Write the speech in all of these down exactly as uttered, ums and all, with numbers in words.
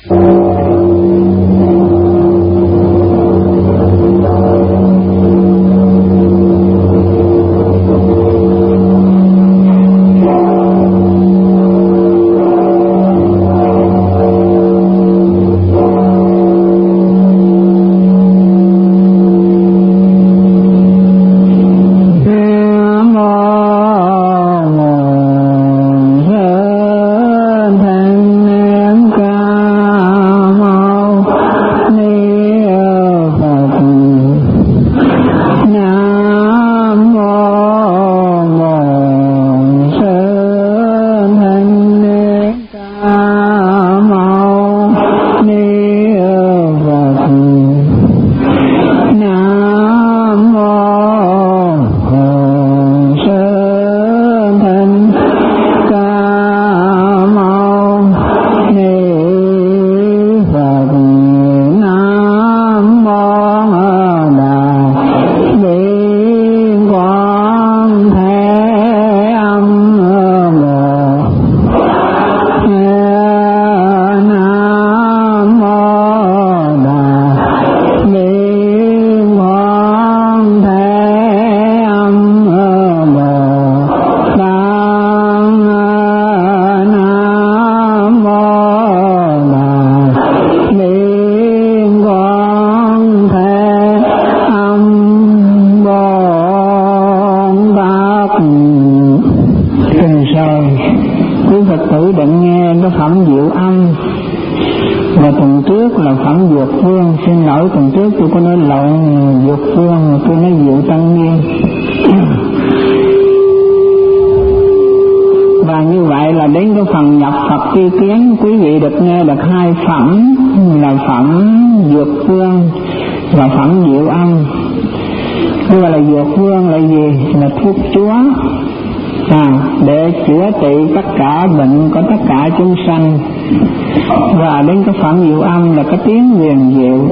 Và đến cái phẩm diệu âm là cái tiếng huyền diệu.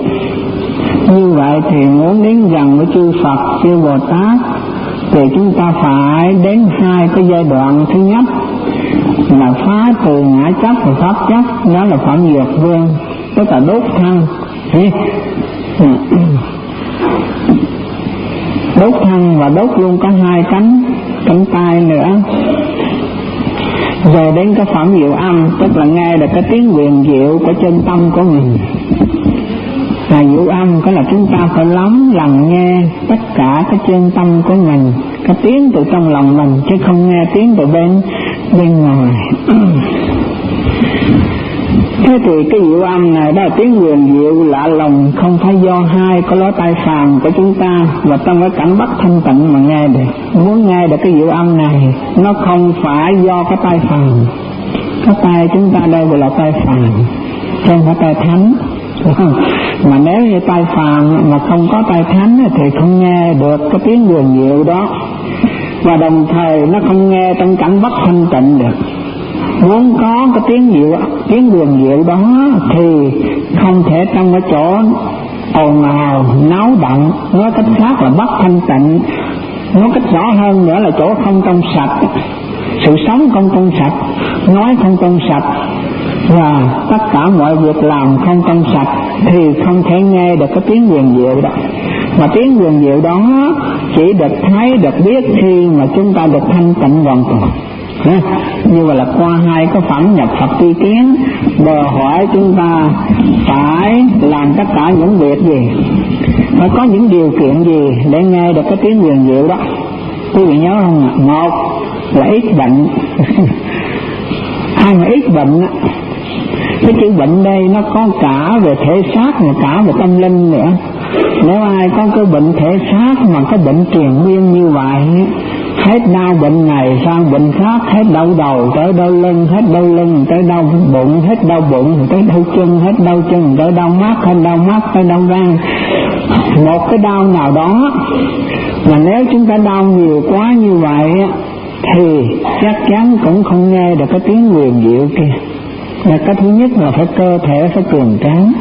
Như vậy thì muốn đến gần với chư Phật, chư Bồ Tát thì chúng ta phải đến hai cái giai đoạn. Thứ nhất là phá từ ngã chấp và pháp chấp, đó là phẩm diệt vương, tức là đốt thân. Đốt thân và đốt luôn có hai cánh cánh tay nữa. Rồi đến cái phẩm diệu âm, tức là nghe được cái tiếng huyền diệu của chân tâm của mình. Là diệu âm có là chúng ta phải lắng lặng nghe tất cả cái chân tâm của mình, cái tiếng từ trong lòng mình, chứ không nghe tiếng từ bên bên ngoài. Thế thì cái diệu âm này đó là tiếng huyền diệu lạ lùng, không phải do hai cái lỗ tai phàm của chúng ta và trong cái cảnh bất thanh tịnh mà nghe được. Muốn nghe được cái diệu âm này, nó không phải do cái tai phàm. Cái tai chúng ta đây gọi là tai phàm, không phải tai thánh. Mà nếu như tai phàm mà không có tai thánh thì không nghe được cái tiếng huyền diệu đó, và đồng thời nó không nghe trong cảnh bất thanh tịnh được. Muốn có cái tiếng diệu, tiếng huyền diệu đó thì không thể trong cái chỗ ồn ào, náo động, nói cách khác là bất thanh tịnh. Nói cách rõ hơn nữa là chỗ không trong sạch, sự sống không trong sạch, nói không trong sạch, và tất cả mọi việc làm không trong sạch thì không thể nghe được cái tiếng huyền diệu đó. Mà tiếng huyền diệu đó chỉ được thấy, được biết khi mà chúng ta được thanh tịnh hoàn toàn. À, như vậy là qua hai cái phẩm nhập Phật tri kiến, đòi hỏi chúng ta phải làm tất cả những việc gì, phải có những điều kiện gì để nghe được cái tiếng huyền diệu đó. Quý vị nhớ không ạ? Một là ít bệnh. Ai mà ít bệnh, cái chữ bệnh đây nó có cả về thể xác mà cả về tâm linh nữa. Nếu ai có cái bệnh thể xác mà cái bệnh truyền miên như vậy, hết đau bệnh này sang bệnh khác, hết đau đầu tới đau lưng, hết đau lưng tới đau bụng, hết đau bụng tới đau chân, hết đau chân tới đau mắt, hết đau mắt tới đau răng. Một cái đau nào đó mà nếu chúng ta đau nhiều quá như vậy thì chắc chắn cũng không nghe được cái tiếng huyền diệu kia. Và cái thứ nhất là phải cơ thể phải cường tráng.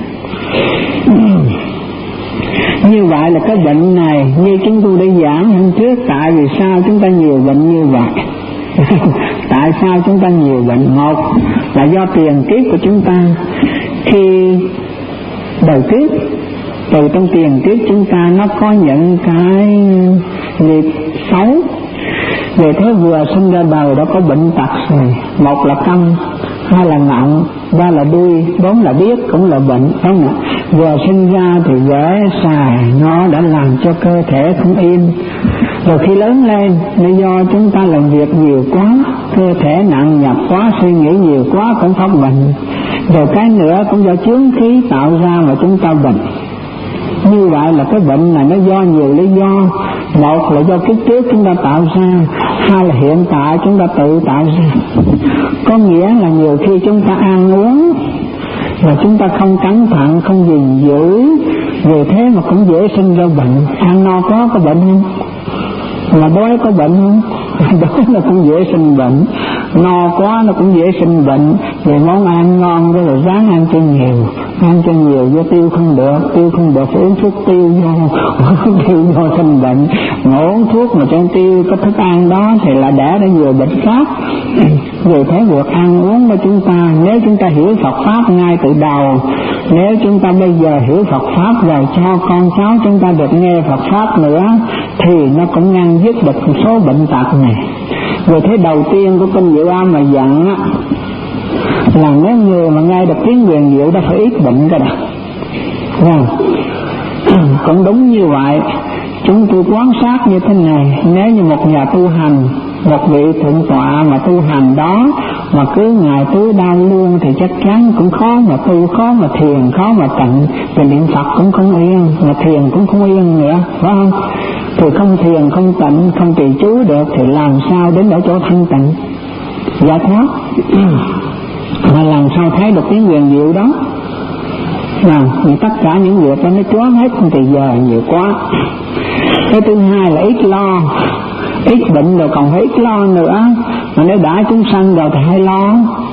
Như vậy là cái bệnh này như chúng tôi đã giảng hôm trước, tại vì sao chúng ta nhiều bệnh như vậy? Tại sao chúng ta nhiều bệnh? Một là do tiền kiếp của chúng ta. khi đời trước, từ trong tiền kiếp chúng ta nó có những cái nghiệp xấu, về thế vừa sinh ra đời đó có bệnh tật rồi, một là câm, hai là nặng, ba là đuôi, bốn là biết cũng là bệnh, đúng không ạ? Vừa sinh ra thì dễ xài, nó đã làm cho cơ thể không yên. Rồi khi lớn lên, nó do chúng ta làm việc nhiều quá, cơ thể nặng nhọc quá, suy nghĩ nhiều quá cũng phát bệnh. Rồi cái nữa cũng do chướng khí tạo ra mà chúng ta bệnh. Như vậy là cái bệnh này nó do nhiều lý do. Một là do kiếp trước chúng ta tạo ra, hai là hiện tại chúng ta tự tạo ra. Có nghĩa là nhiều khi chúng ta ăn uống và chúng ta không cẩn thận, không gìn giữ, vì thế mà cũng dễ sinh ra bệnh. Ăn no quá có bệnh không? Mà đói có bệnh không? Đói nó cũng dễ sinh bệnh, no quá nó cũng dễ sinh bệnh. Vì món ăn ngon đó rồi ráng ăn cho nhiều, ăn cho nhiều vô tiêu không được, tiêu không được phải uống thuốc tiêu vô, tiêu vô sinh bệnh. Mà uống thuốc mà trong tiêu có thức ăn đó thì là đẻ ra nhiều bệnh khác. Vì thế việc ăn uống của chúng ta, nếu chúng ta hiểu Phật Pháp ngay từ đầu, nếu chúng ta bây giờ hiểu Phật Pháp rồi cho con cháu chúng ta được nghe Phật Pháp nữa, thì nó cũng ngăn dứt được một số bệnh tật này. Vì thế đầu tiên của kinh Diệu Âm mà dặn á, là nếu người mà nghe được tiếng huyền diệu đã phải ít bệnh cái đó. Wow. Cũng đúng như vậy. Chúng tôi quan sát như thế này, nếu như một nhà tu hành, một vị thượng tọa mà tu hành đó mà cứ ngày tứ đau luôn thì chắc chắn cũng khó mà tu, khó mà thiền, khó mà tịnh. Vì niệm Phật cũng không yên, mà thiền cũng không yên nữa, phải không? Thì không thiền, không tịnh, không trì chú được thì làm sao đến ở chỗ thanh tịnh giải thoát, mà làm sao thấy được tiếng huyền diệu đó. Nào, thì tất cả những việc đó nó choáng hết thì giờ nhiều quá. Cái thứ hai là ít lo, ít bệnh rồi còn phải ít lo nữa. Mà nếu đã chúng sanh rồi thì hay lo.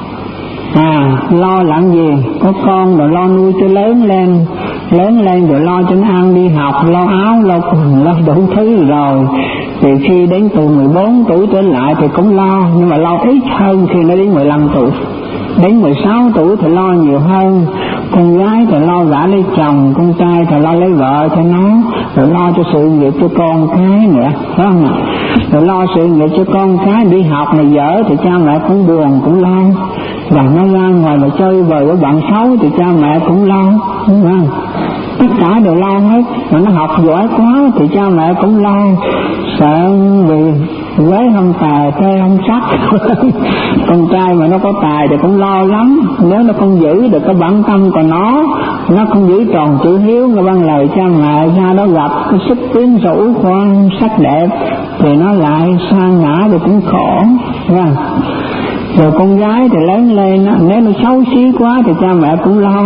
À, lo làm gì? Có con rồi lo nuôi cho lớn lên, lớn lên rồi lo cho nó ăn đi học, lo áo, lo quần, lo đủ thứ rồi. Thì khi đến từ mười bốn tuổi trở lại thì cũng lo, nhưng mà lo ít hơn khi nó đến mười lăm tuổi. Đến mười sáu tuổi thì lo nhiều hơn. Con gái thì lo gả lấy chồng, con trai thì lo lấy vợ cho nó, rồi lo cho sự nghiệp cho con cái nữa, phải không ạ? Rồi lo sự nghiệp cho con cái đi học mà dở thì cha mẹ cũng buồn, cũng lo. Và nó ra ngoài mà chơi bời với bạn xấu thì cha mẹ cũng lo, đúng không? Tất cả đều lo hết. Mà nó học giỏi quá thì cha mẹ cũng lo, sợ vì quế không tài, tê không sắc. Con trai mà nó có tài thì cũng lo lắm. Nếu nó không giữ được cái bản tâm của nó, nó không giữ tròn chữ hiếu, nó vâng lời cha mẹ, ra đó gặp cái sức quyến rũ khoan sắc đẹp thì nó lại sa ngã rồi cũng khổ, nha. Rồi con gái thì lớn lên, nếu nó xấu xí quá thì cha mẹ cũng lo,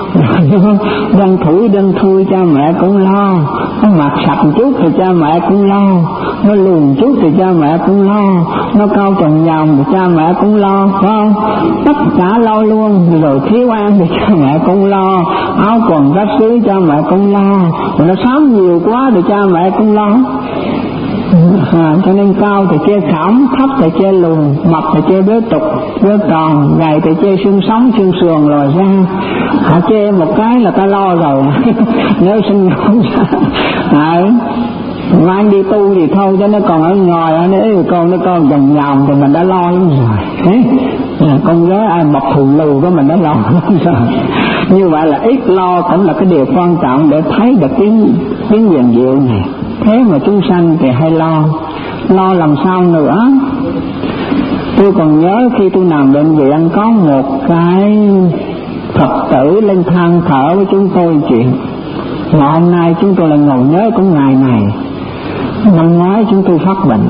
đơn thủi đơn thui cha mẹ cũng lo, nó mặt sạch chút thì cha mẹ cũng lo, nó lùn chút thì cha mẹ cũng lo, nó cao tròn vòng thì cha mẹ cũng lo, phải không? Tất cả lo luôn. Rồi thiếu ăn thì cha mẹ cũng lo, áo quần rách rưới cha mẹ cũng lo, rồi nó sám nhiều quá thì cha mẹ cũng lo. À, cho nên cao thì che khảm, thấp thì che lùn, mập thì che béo tục, béo tròn, gầy thì che xương sống, xương sườn rồi ra. Họ che một cái là ta lo rồi. Nếu sinh không ra, à, mà anh đi tu thì thôi, cho nó còn ở ngoài, nếu con nó con vòng vòng thì mình đã lo lắm rồi. Đấy. À, con gái ai mập thù lù của mình đã lo lắm rồi. Như vậy là ít lo cũng là cái điều quan trọng để thấy được tiếng tiếng huyền diệu này. Thế mà chúng sanh thì hay lo, lo làm sao nữa. Tôi còn nhớ khi tôi nằm bệnh viện có một cái Phật tử lên than thở với chúng tôi chuyện. Mà hôm nay chúng tôi lại ngồi nhớ cũng ngày này. Năm ngoái chúng tôi phát bệnh,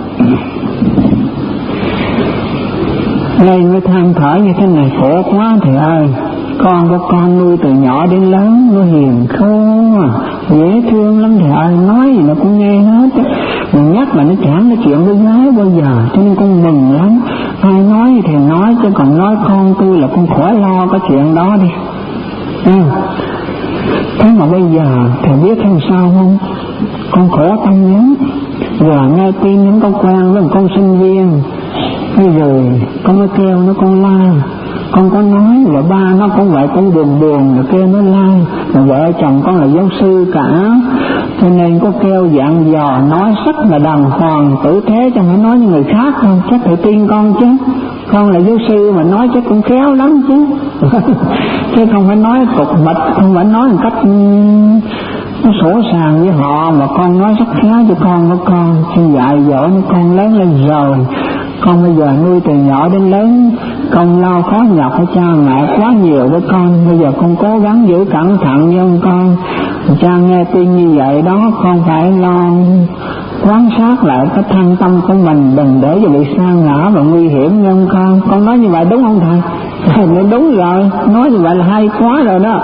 lên với than thở như thế này: khổ quá thầy ơi, con của con nuôi từ nhỏ đến lớn, nó hiền khô à, dễ thương lắm thầy ơi, nói gì nó cũng nghe hết. Mình nhắc là nó chẳng nói chuyện với gái bao giờ, cho nên con mừng lắm. Ai nói thì nói, chứ còn nói con tôi là con khỏi lo cái chuyện đó đi. À, thế mà bây giờ thầy biết làm sao không? Con khổ tâm lắm. Giờ nghe tin những con quen với một con sinh viên, bây giờ con mới kêu nó, con la con có nói là ba nó cũng vậy, cũng buồn buồn, rồi kêu nó lai, rồi vợ chồng con là giáo sư cả, cho nên có kêu dạng dò nói rất là đàng hoàng tử thế, chẳng phải nói như người khác không, chắc phải tin con chứ, con là giáo sư mà nói chắc cũng khéo lắm chứ. Chứ không phải nói cục mịch, không phải nói một cách nó sổ sàng với họ, mà con nói rất khéo cho con của con, xin dạy dỗ nó con lớn lên rồi. Con bây giờ nuôi từ nhỏ đến lớn, con lo khó nhọc với cha mẹ quá nhiều với con, bây giờ con cố gắng giữ cẩn thận với con. Cha nghe tin như vậy đó, con phải lo quan sát lại cái thân tâm của mình, đừng để cho bị sa ngã và nguy hiểm nha con. Con nói như vậy đúng không thầy? Thầy nói đúng rồi, nói như vậy là hay quá rồi đó.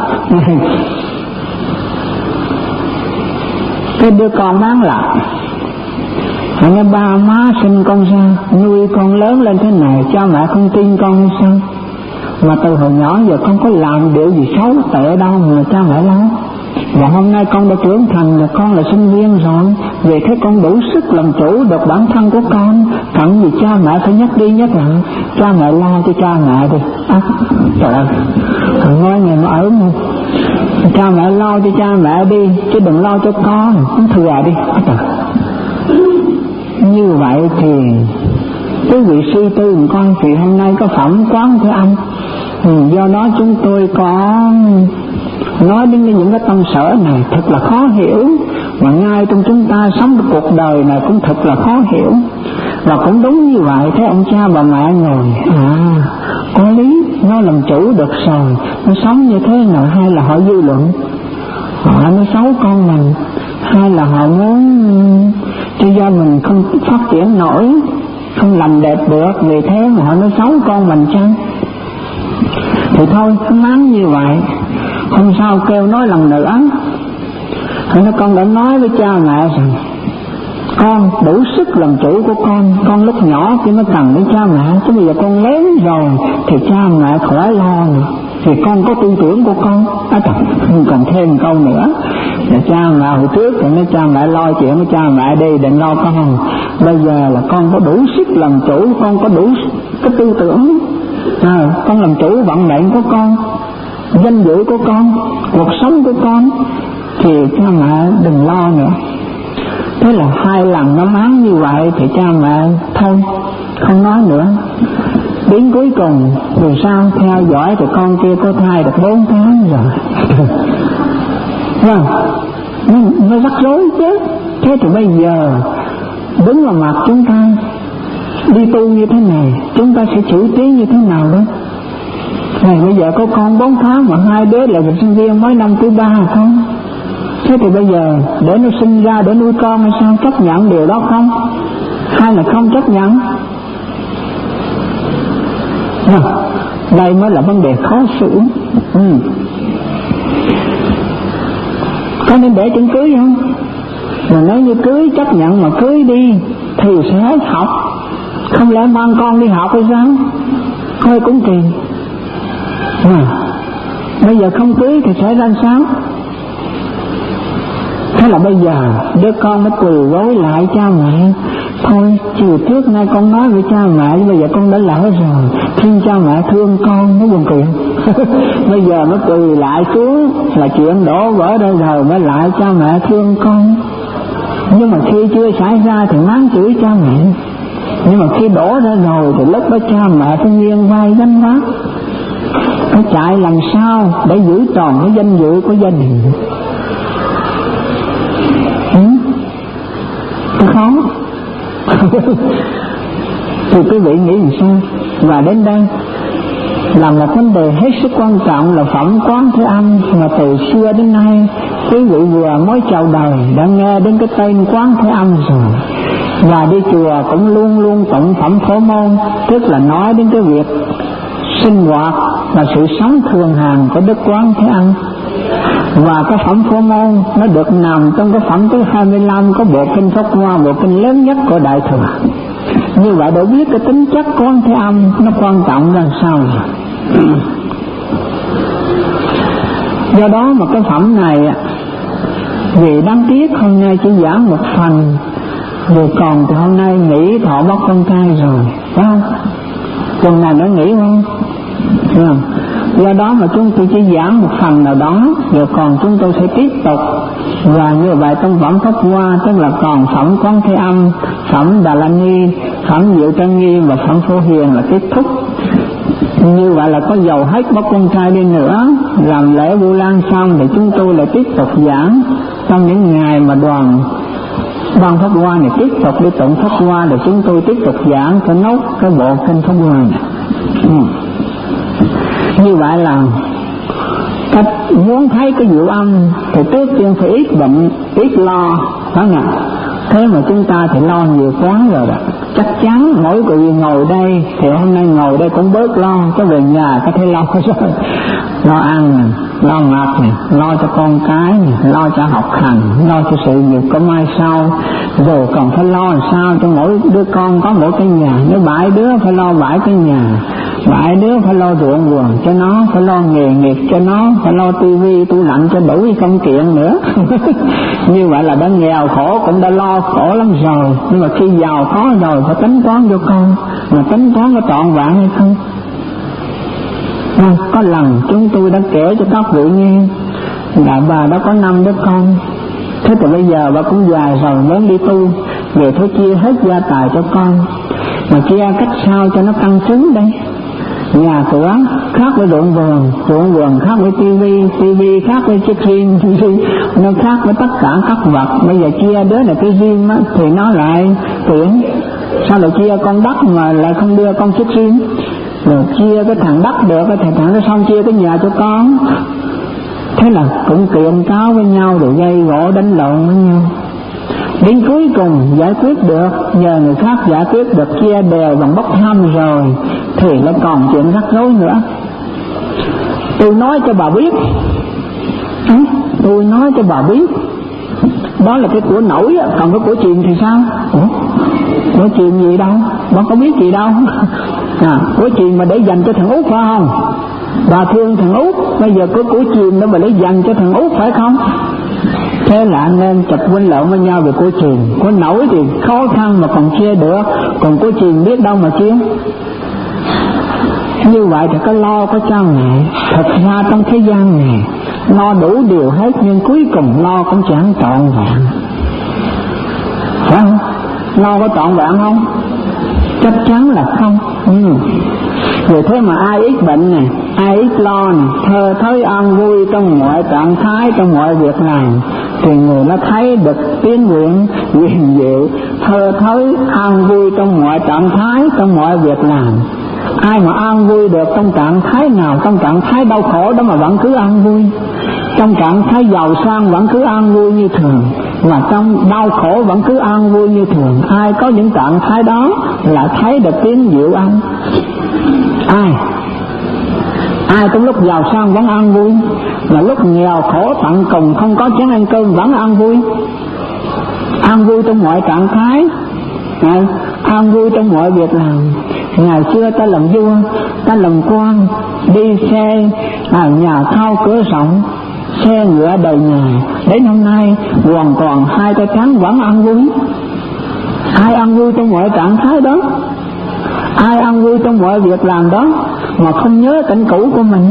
Cái đứa con bán lại, hãy nói ba má sinh con ra, nuôi con lớn lên thế này, cha mẹ không tin con hay sao? Mà từ hồi nhỏ giờ con có làm điều gì xấu tệ đâu mà cha mẹ lo. Và hôm nay con đã trưởng thành rồi, con là sinh viên rồi, vì thế con đủ sức làm chủ được bản thân của con. Cần gì cha mẹ phải nhắc đi nhắc lại, cha mẹ lo cho cha mẹ đi. À, trời ơi, thằng nói này nó ớn không? Cha mẹ lo cho cha mẹ đi, chứ đừng lo cho con, con thừa đi. À, trời. Như vậy thì quý vị suy tư một con, thì hôm nay có phẩm Quán Thế Âm, ừ, do đó chúng tôi có nói đến những cái tâm sở này thật là khó hiểu, mà ngay trong chúng ta sống cái cuộc đời này cũng thật là khó hiểu. Và cũng đúng như vậy, thấy ông cha bà mẹ ngồi, à có lý, nó làm chủ được rồi, nó sống như thế nào, hay là họ dư luận, họ nó xấu con mình, hay là họ muốn cho do mình không phát triển nổi, không làm đẹp được, vì thế mà họ nói xấu con mình chăng? Thì thôi, cứ mắng như vậy, không sao kêu nói lần nữa. Thì nó con đã nói với cha mẹ rằng con đủ sức làm chủ của con, con lúc nhỏ thì nó cần đến cha mẹ, chứ bây giờ con lớn rồi thì cha mẹ khỏi lo nữa, thì con có tư tưởng của con. À, không còn thêm câu nữa, là cha mẹ hồi trước thì nói cha mẹ lo chuyện của cha mẹ đi, đừng lo con. Bây giờ là con có đủ sức làm chủ, con có đủ cái tư tưởng, à, con làm chủ vận mệnh của con, danh dự của con, cuộc sống của con, thì cha mẹ đừng lo nữa. Thế là hai lần nó mắng như vậy thì cha mẹ thôi không nói nữa. Đến cuối cùng dù sao theo dõi thì con kia có thai được bốn tháng rồi. Vâng, nó rắc rối chứ. Thế thì bây giờ đứng vào mặt chúng ta đi tu như thế này, chúng ta sẽ xử trí như thế nào đó? Này bây giờ có con bốn tháng mà hai đứa là sinh viên mới năm thứ ba không? Thế thì bây giờ để nó sinh ra để nuôi con hay sao? Chấp nhận điều đó không? Hay là không chấp nhận? À, đây mới là vấn đề khó xử. Ừ. Có nên để chuyện cưới không? Mà nếu như cưới chấp nhận mà cưới đi thì sẽ hết học, không lẽ mang con đi học hay sao? Thôi cũng kỳ. À, bây giờ không cưới thì sẽ ra sao? Thế là bây giờ đứa con mới quỳ gối lại cha mẹ. Thôi chiều trước nay con nói với cha mẹ, bây giờ con đã lỡ rồi, xin cha mẹ thương con, nó buồn cười. Bây giờ nó quỳ lại xuống là chuyện đổ vỡ đây rồi, mới lại cha mẹ thương con. Nhưng mà khi chưa xảy ra thì mắng chửi cha mẹ, nhưng mà khi đổ ra rồi thì lúc đó cha mẹ phải nghiêng vai gánh vác, phải chạy làm sao để giữ tròn cái danh dự của gia đình. Ừ? Cái khó. Thì quý vị nghĩ làm sao? Và đến đây là một vấn đề hết sức quan trọng, là phẩm Quán Thế Âm mà từ xưa đến nay quý vị vừa mới chào đời đã nghe đến cái tên Quán Thế Âm rồi, và đi chùa cũng luôn luôn tụng phẩm Phổ Môn, tức là nói đến cái việc sinh hoạt và sự sống thường hàng của Đức Quán Thế Âm. Và cái phẩm Phổ Môn nó được nằm trong cái phẩm thứ hai mươi lăm của bộ kinh Pháp Hoa, bộ kinh lớn nhất của Đại Thừa. Như vậy để biết cái tính chất Quán Thế Âm nó quan trọng ra sao rồi. Do đó mà cái phẩm này vì đáng tiếc hôm nay chỉ giảng một phần, vì còn thì hôm nay nghỉ thọ bắt con trai rồi, phải không? Tuần này nó nghỉ không? À, do đó mà chúng tôi chỉ giảng một phần nào đó, rồi còn chúng tôi sẽ tiếp tục. Và như vậy trong phẩm Pháp Hoa, tức là còn phẩm Quán Thế Âm, phẩm Đà La Ni, phẩm Diệu Trang Nghiêm và phẩm Phổ Hiền là kết thúc. Như vậy là có dầu hết bốc con trai đi nữa, làm lễ Vu Lan xong thì chúng tôi lại tiếp tục giảng trong những ngày mà đoàn Ban Pháp Hoa này tiếp tục đi tụng Pháp Hoa, để chúng tôi tiếp tục giảng cho nốt cái bộ kinh Pháp Hoa này. Ừ. Như vậy là cách muốn thấy cái diệu âm thì trước tiên phải ít bệnh, ít lo, phải không ạ? Thế mà chúng ta thì lo nhiều quá rồi đó. Chắc chắn mỗi người ngồi đây thì hôm nay ngồi đây cũng bớt lo, có về nhà có thể lo rồi. Lo ăn nè, lo mặc nè, lo cho con cái nè, lo cho học hành, lo cho sự nghiệp có mai sau, rồi còn phải lo làm sao cho mỗi đứa con có mỗi cái nhà. Nếu bảy đứa phải lo bảy cái nhà, bảy đứa phải lo ruộng vườn cho nó, phải lo nghề nghiệp cho nó, phải lo tivi tủ lạnh cho đủ công kiện nữa. Như vậy là đã nghèo khổ cũng đã lo khổ lắm rồi, nhưng mà khi giàu có rồi phải tính toán cho con, mà tính toán có trọn vẹn hay không. À, có lần chúng tôi đã kể cho các vị nghe là bà đã có năm đứa con. Thế từ bây giờ bà cũng già rồi, muốn đi tu, về thôi chia hết gia tài cho con, mà chia cách sao cho nó cân xứng đây. Nhà cửa khác với ruộng vườn, ruộng vườn khác với tivi, tivi khác với chiếc phim, nó khác với tất cả các vật. Bây giờ chia đứa này cái riêng á, thì nó lại tiện. Sao lại chia con đất mà lại không đưa con chiếc phim? Rồi chia cái thằng đất được, cái thằng nó xong chia cái nhà cho con. Thế là cũng kiện cáo với nhau, rồi gây gỗ đánh lộn với nhau. Đến cuối cùng giải quyết được, nhờ người khác giải quyết được, chia đều bằng bốc thăm rồi, thì nó còn chuyện rắc rối nữa. Tôi nói cho bà biết, tôi nói cho bà biết, đó là cái của nổi, còn cái của truyền thì sao? Ủa? Của truyền gì đâu, bà có biết gì đâu. À, của truyền mà để dành cho thằng Út phải không? Bà thương thằng Út, bây giờ có của truyền đó mà để dành cho thằng Út phải không? Thế là anh em chật quên lộn với nhau về của truyền. Của nổi thì khó khăn mà còn chia được, còn của truyền biết đâu mà chia. Như vậy thì có lo có cho ngại. Thật ra trong thế gian này lo đủ điều hết, nhưng cuối cùng lo cũng chẳng trọn vẹn, phải không? Lo có trọn vẹn không? Chắc chắn là không. Ừ. Vì thế mà ai ít bệnh nè, ai ít lo nè, thơ thới an vui trong mọi trạng thái, trong mọi việc làm, thì người nó thấy được tiến nguyện quyền diệu, thơ thới an vui trong mọi trạng thái, trong mọi việc làm. Ai mà an vui được trong trạng thái nào, trong trạng thái đau khổ đó mà vẫn cứ an vui, trong trạng thái giàu sang vẫn cứ an vui như thường, mà trong đau khổ vẫn cứ an vui như thường. Ai có những trạng thái đó là thấy được tiếng diệu âm. Ai ai trong lúc giàu sang vẫn an vui, mà lúc nghèo khổ tận cùng không có chén ăn cơm vẫn an vui. An vui trong mọi trạng thái, an vui trong mọi việc làm. Ngày xưa ta làm vua, ta làm quan, đi xe à, nhà thao cửa rộng, xe ngựa đầy nhà. Đến hôm nay hoàn toàn hai tay trắng vẫn an vui. Ai an vui trong mọi trạng thái đó? Ai an vui trong mọi việc làm đó mà không nhớ cảnh cũ của mình?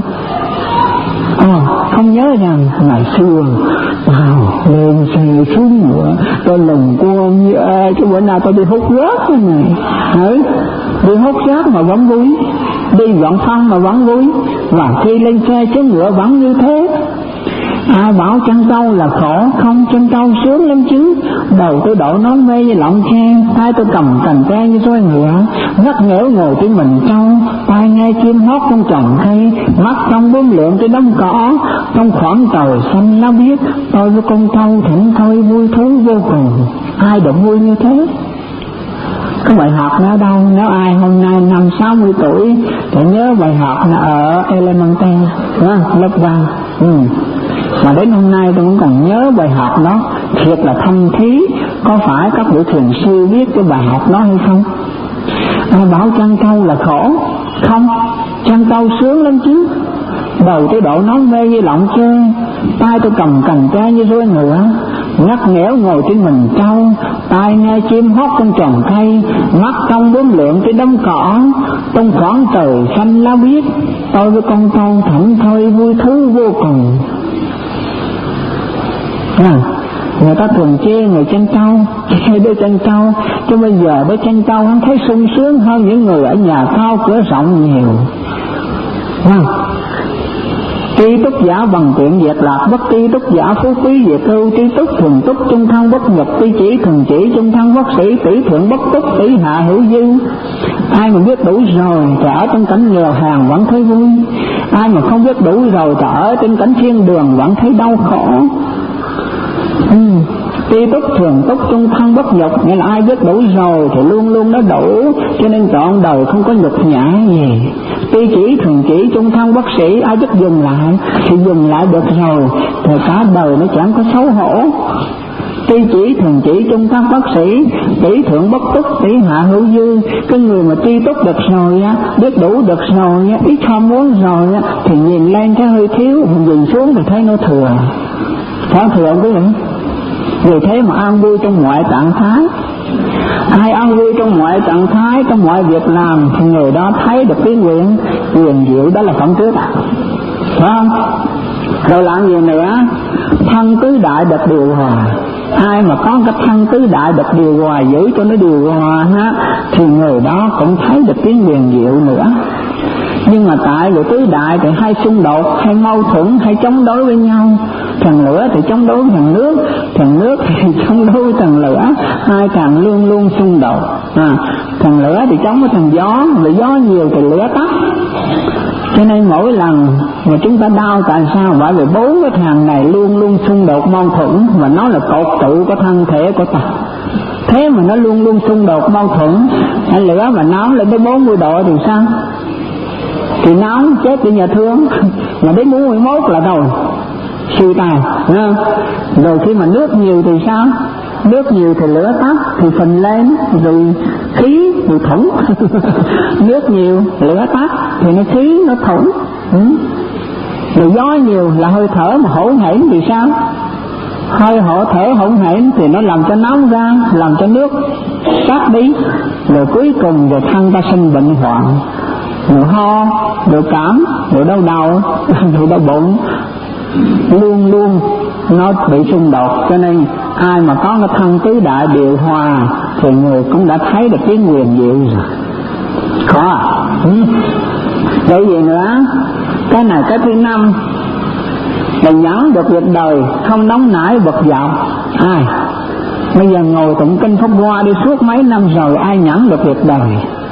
À, không nhớ rằng ngày xưa vào lên xe xuống ngựa tôi lùng quân như ê, cái bữa nào tôi đi hút rác thế này, ừ, đi hút rác mà vẫn vui, đi dọn phân mà vẫn vui, và khi lên xe xuống ngựa vẫn như thế. Ai bảo chăn trâu là khổ? Không, chăn trâu sướng lắm chứ. Đầu tôi đội nón mê như lọng tre, tay tôi cầm cành tre như roi ngựa, ngắt nghẽo ngồi trên mình trâu, tai nghe chim hót trong trồng cây, mắt trong bướm lượn trên đống cỏ. Trong khoảng trời xanh lá biếc, tôi với con trâu thỉnh thơi vui thú vô cùng. Ai được vui như thế? Cái bài học nó đâu? Nếu ai hôm nay năm sáu mươi tuổi thì nhớ bài học là ở Elementary lớp ba. Ừ. Mà đến hôm nay tôi cũng còn nhớ bài học đó, thiệt là thâm thí. Có phải các vị thiền sư biết cái bài học đó hay không? Ai bảo chăn trâu là khổ? Không, chăn trâu sướng lắm chứ. Đầu tôi đội nón mê như lọng tre, tay tôi cầm cành tre như roi ngựa, ngắt nghẽo ngồi trên mình trâu, tai nghe chim hót trong tròn cây, mắt trong bướm lượn trên đống cỏ, trong khoảng trời xanh lá biếc, tôi với con trâu thảnh thơi vui thú vô cùng. À, người ta thường chê người chăn trâu, chê đứa chăn trâu, cho bây giờ đứa chăn trâu hắn thấy sung sướng hơn những người ở nhà cao cửa rộng nhiều. À, tri túc giả bằng tiện diệt lạc, bất tri túc giả phú quý diệt ưu, tri túc thường túc trung thân bất nhật, tri chỉ thường chỉ trung thân bất sĩ, tỷ thượng bất túc, tỷ hạ hữu dư. Ai mà biết đủ rồi thì ở trong cảnh nghèo hèn vẫn thấy vui, ai mà không biết đủ rồi thì ở trên cảnh thiên đường vẫn thấy đau khổ. Ừ. Tri túc thường túc trung thân bất nhục, nghĩa là ai biết đủ rồi thì luôn luôn nó đủ, cho nên trọn đời không có nhục nhã gì. Tri chỉ thường chỉ trung thân bất sĩ, ai biết dừng lại thì dừng lại được rồi thì cả đời nó chẳng có xấu hổ. Tri chỉ thường chỉ trung thân bất sĩ, tỷ thượng bất túc, tỷ hạ hữu dư. Cái người mà tri túc được rồi á, biết đủ được rồi á, ít ham muốn rồi á, thì nhìn lên cái hơi thiếu, nhìn xuống thì thấy nó thừa. Phải thừa không quý vị? Vì thế mà an vui trong mọi trạng thái. Ai an vui trong mọi trạng thái, trong mọi việc làm thì người đó thấy được cái nguyện quyền diệu, đó là phẩm trước. Phải không? Rồi làm gì nữa? Thân tứ đại được điều hòa. Ai mà có cái thân tứ đại được điều hòa, giữ cho nó điều hòa ha, thì người đó cũng thấy được cái quyền diệu nữa. Nhưng mà tại vì tứ đại thì hay xung đột, hay mâu thuẫn, hay chống đối với nhau. Thằng lửa thì chống đối với thằng nước, thằng nước thì chống đối với thằng lửa, hai thằng luôn luôn xung đột. À, thằng lửa thì chống với thằng gió, vì gió nhiều thì lửa tắt. Cho nên mỗi lần mà chúng ta đau tại sao? Bởi vì bốn cái thằng này luôn luôn xung đột mâu thuẫn, và nó là cột trụ của thân thể của ta. Thế mà nó luôn luôn xung đột mâu thuẫn, hay lửa mà nóng lên tới bốn mươi độ thì sao? Thì nóng chết đi nhà thương, mà đến bốn mươi mốt là đâu suy tài. Rồi khi mà nước nhiều thì sao? Nước nhiều thì lửa tắt, thì phình lên, rồi khí rồi thủng. Nước nhiều lửa tắt thì nó khí nó thủng. Ừ. Rồi gió nhiều là hơi thở mà hỗn hển thì sao? Hơi hổ thở hỗn hển thì nó làm cho nóng ra, làm cho nước tắt đi, rồi cuối cùng rồi thân ta sinh bệnh hoạn, rồi ho, rồi cảm, rồi đau đầu, rồi đau bụng, luôn luôn nó bị xung đột. Cho nên ai mà có cái thân tứ đại điều hòa thì người cũng đã thấy được cái quyền diệu rồi. Có à? Ừ. Vậy gì nữa? Cái này cái thứ năm là nhẫn được việc đời, không nóng nảy bực dọc. Ai bây giờ ngồi tụng kinh Pháp Hoa đi suốt mấy năm rồi, ai nhẫn được việc đời?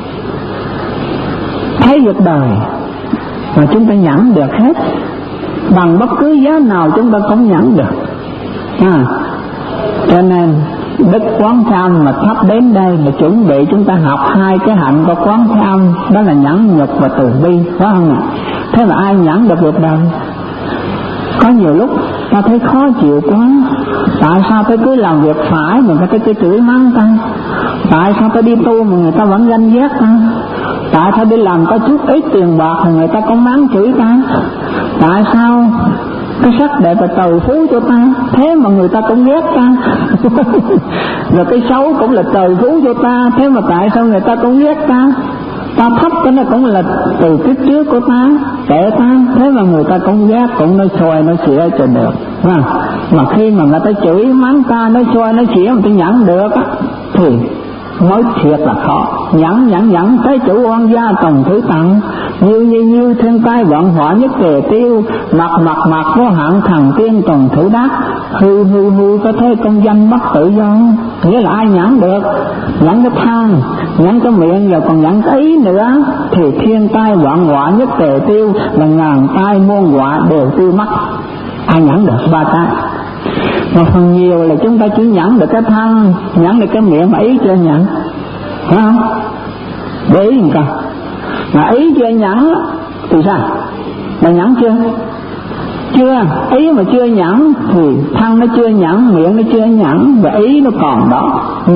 Thấy việc đời mà chúng ta nhẫn được hết, bằng bất cứ giá nào chúng ta cũng nhẫn được. À, cho nên Đức Quán Thế Âm mà thắp đến đây là chuẩn bị chúng ta học hai cái hạnh của Quán Thế Âm, đó là nhẫn nhục và từ bi, phải không ạ? Thế mà ai nhẫn được việc đời? Có nhiều lúc ta thấy khó chịu quá, tại sao ta cứ làm việc phải mà người ta cứ chửi mắng ta? Tại sao ta đi tu mà người ta vẫn ganh ghét ta? Tại sao đi làm có chút ít tiền bạc mà người ta có mắng chửi ta? Tại sao cái sắc đẹp và trời phú cho ta, thế mà người ta cũng ghét ta? Rồi cái xấu cũng là trời phú cho ta, thế mà tại sao người ta cũng ghét ta? Ta thấp cái nó cũng là từ kiếp trước của ta, kệ ta, thế mà người ta cũng ghét, cũng nói xoay nói xỉa cho được. Mà, mà khi mà người ta chửi mắng ta, nói xoay nói xỉa mà tôi nhẫn được á, thì nói thiệt là khó. Nhẫn nhẫn nhẫn tới chủ oan gia tổng thứ tặng, như như như thiên tai vận họa nhất tề tiêu, mặt mặt mặt có hạng thần tiên tổng thủ đắc, hư hư hư có thế công danh bất tự do. Nghĩa là ai nhẫn được? Nhẫn cái than, nhẫn cái miệng, rồi còn nhẫn cái ý nữa, thì thiên tai vận họa nhất tề tiêu, là ngàn tai muôn họa đều tiêu mất. Ai nhẫn được ba cái? Mà phần nhiều là chúng ta chỉ nhẫn được cái thân, nhẫn được cái miệng, mà ý chưa nhẫn, phải không? Để ý làm sao? Mà ý chưa nhẫn thì sao? Mà nhẫn chưa? Chưa. Ý mà chưa nhẫn thì thân nó chưa nhẫn, miệng nó chưa nhẫn, và ý nó còn đó. Ừ.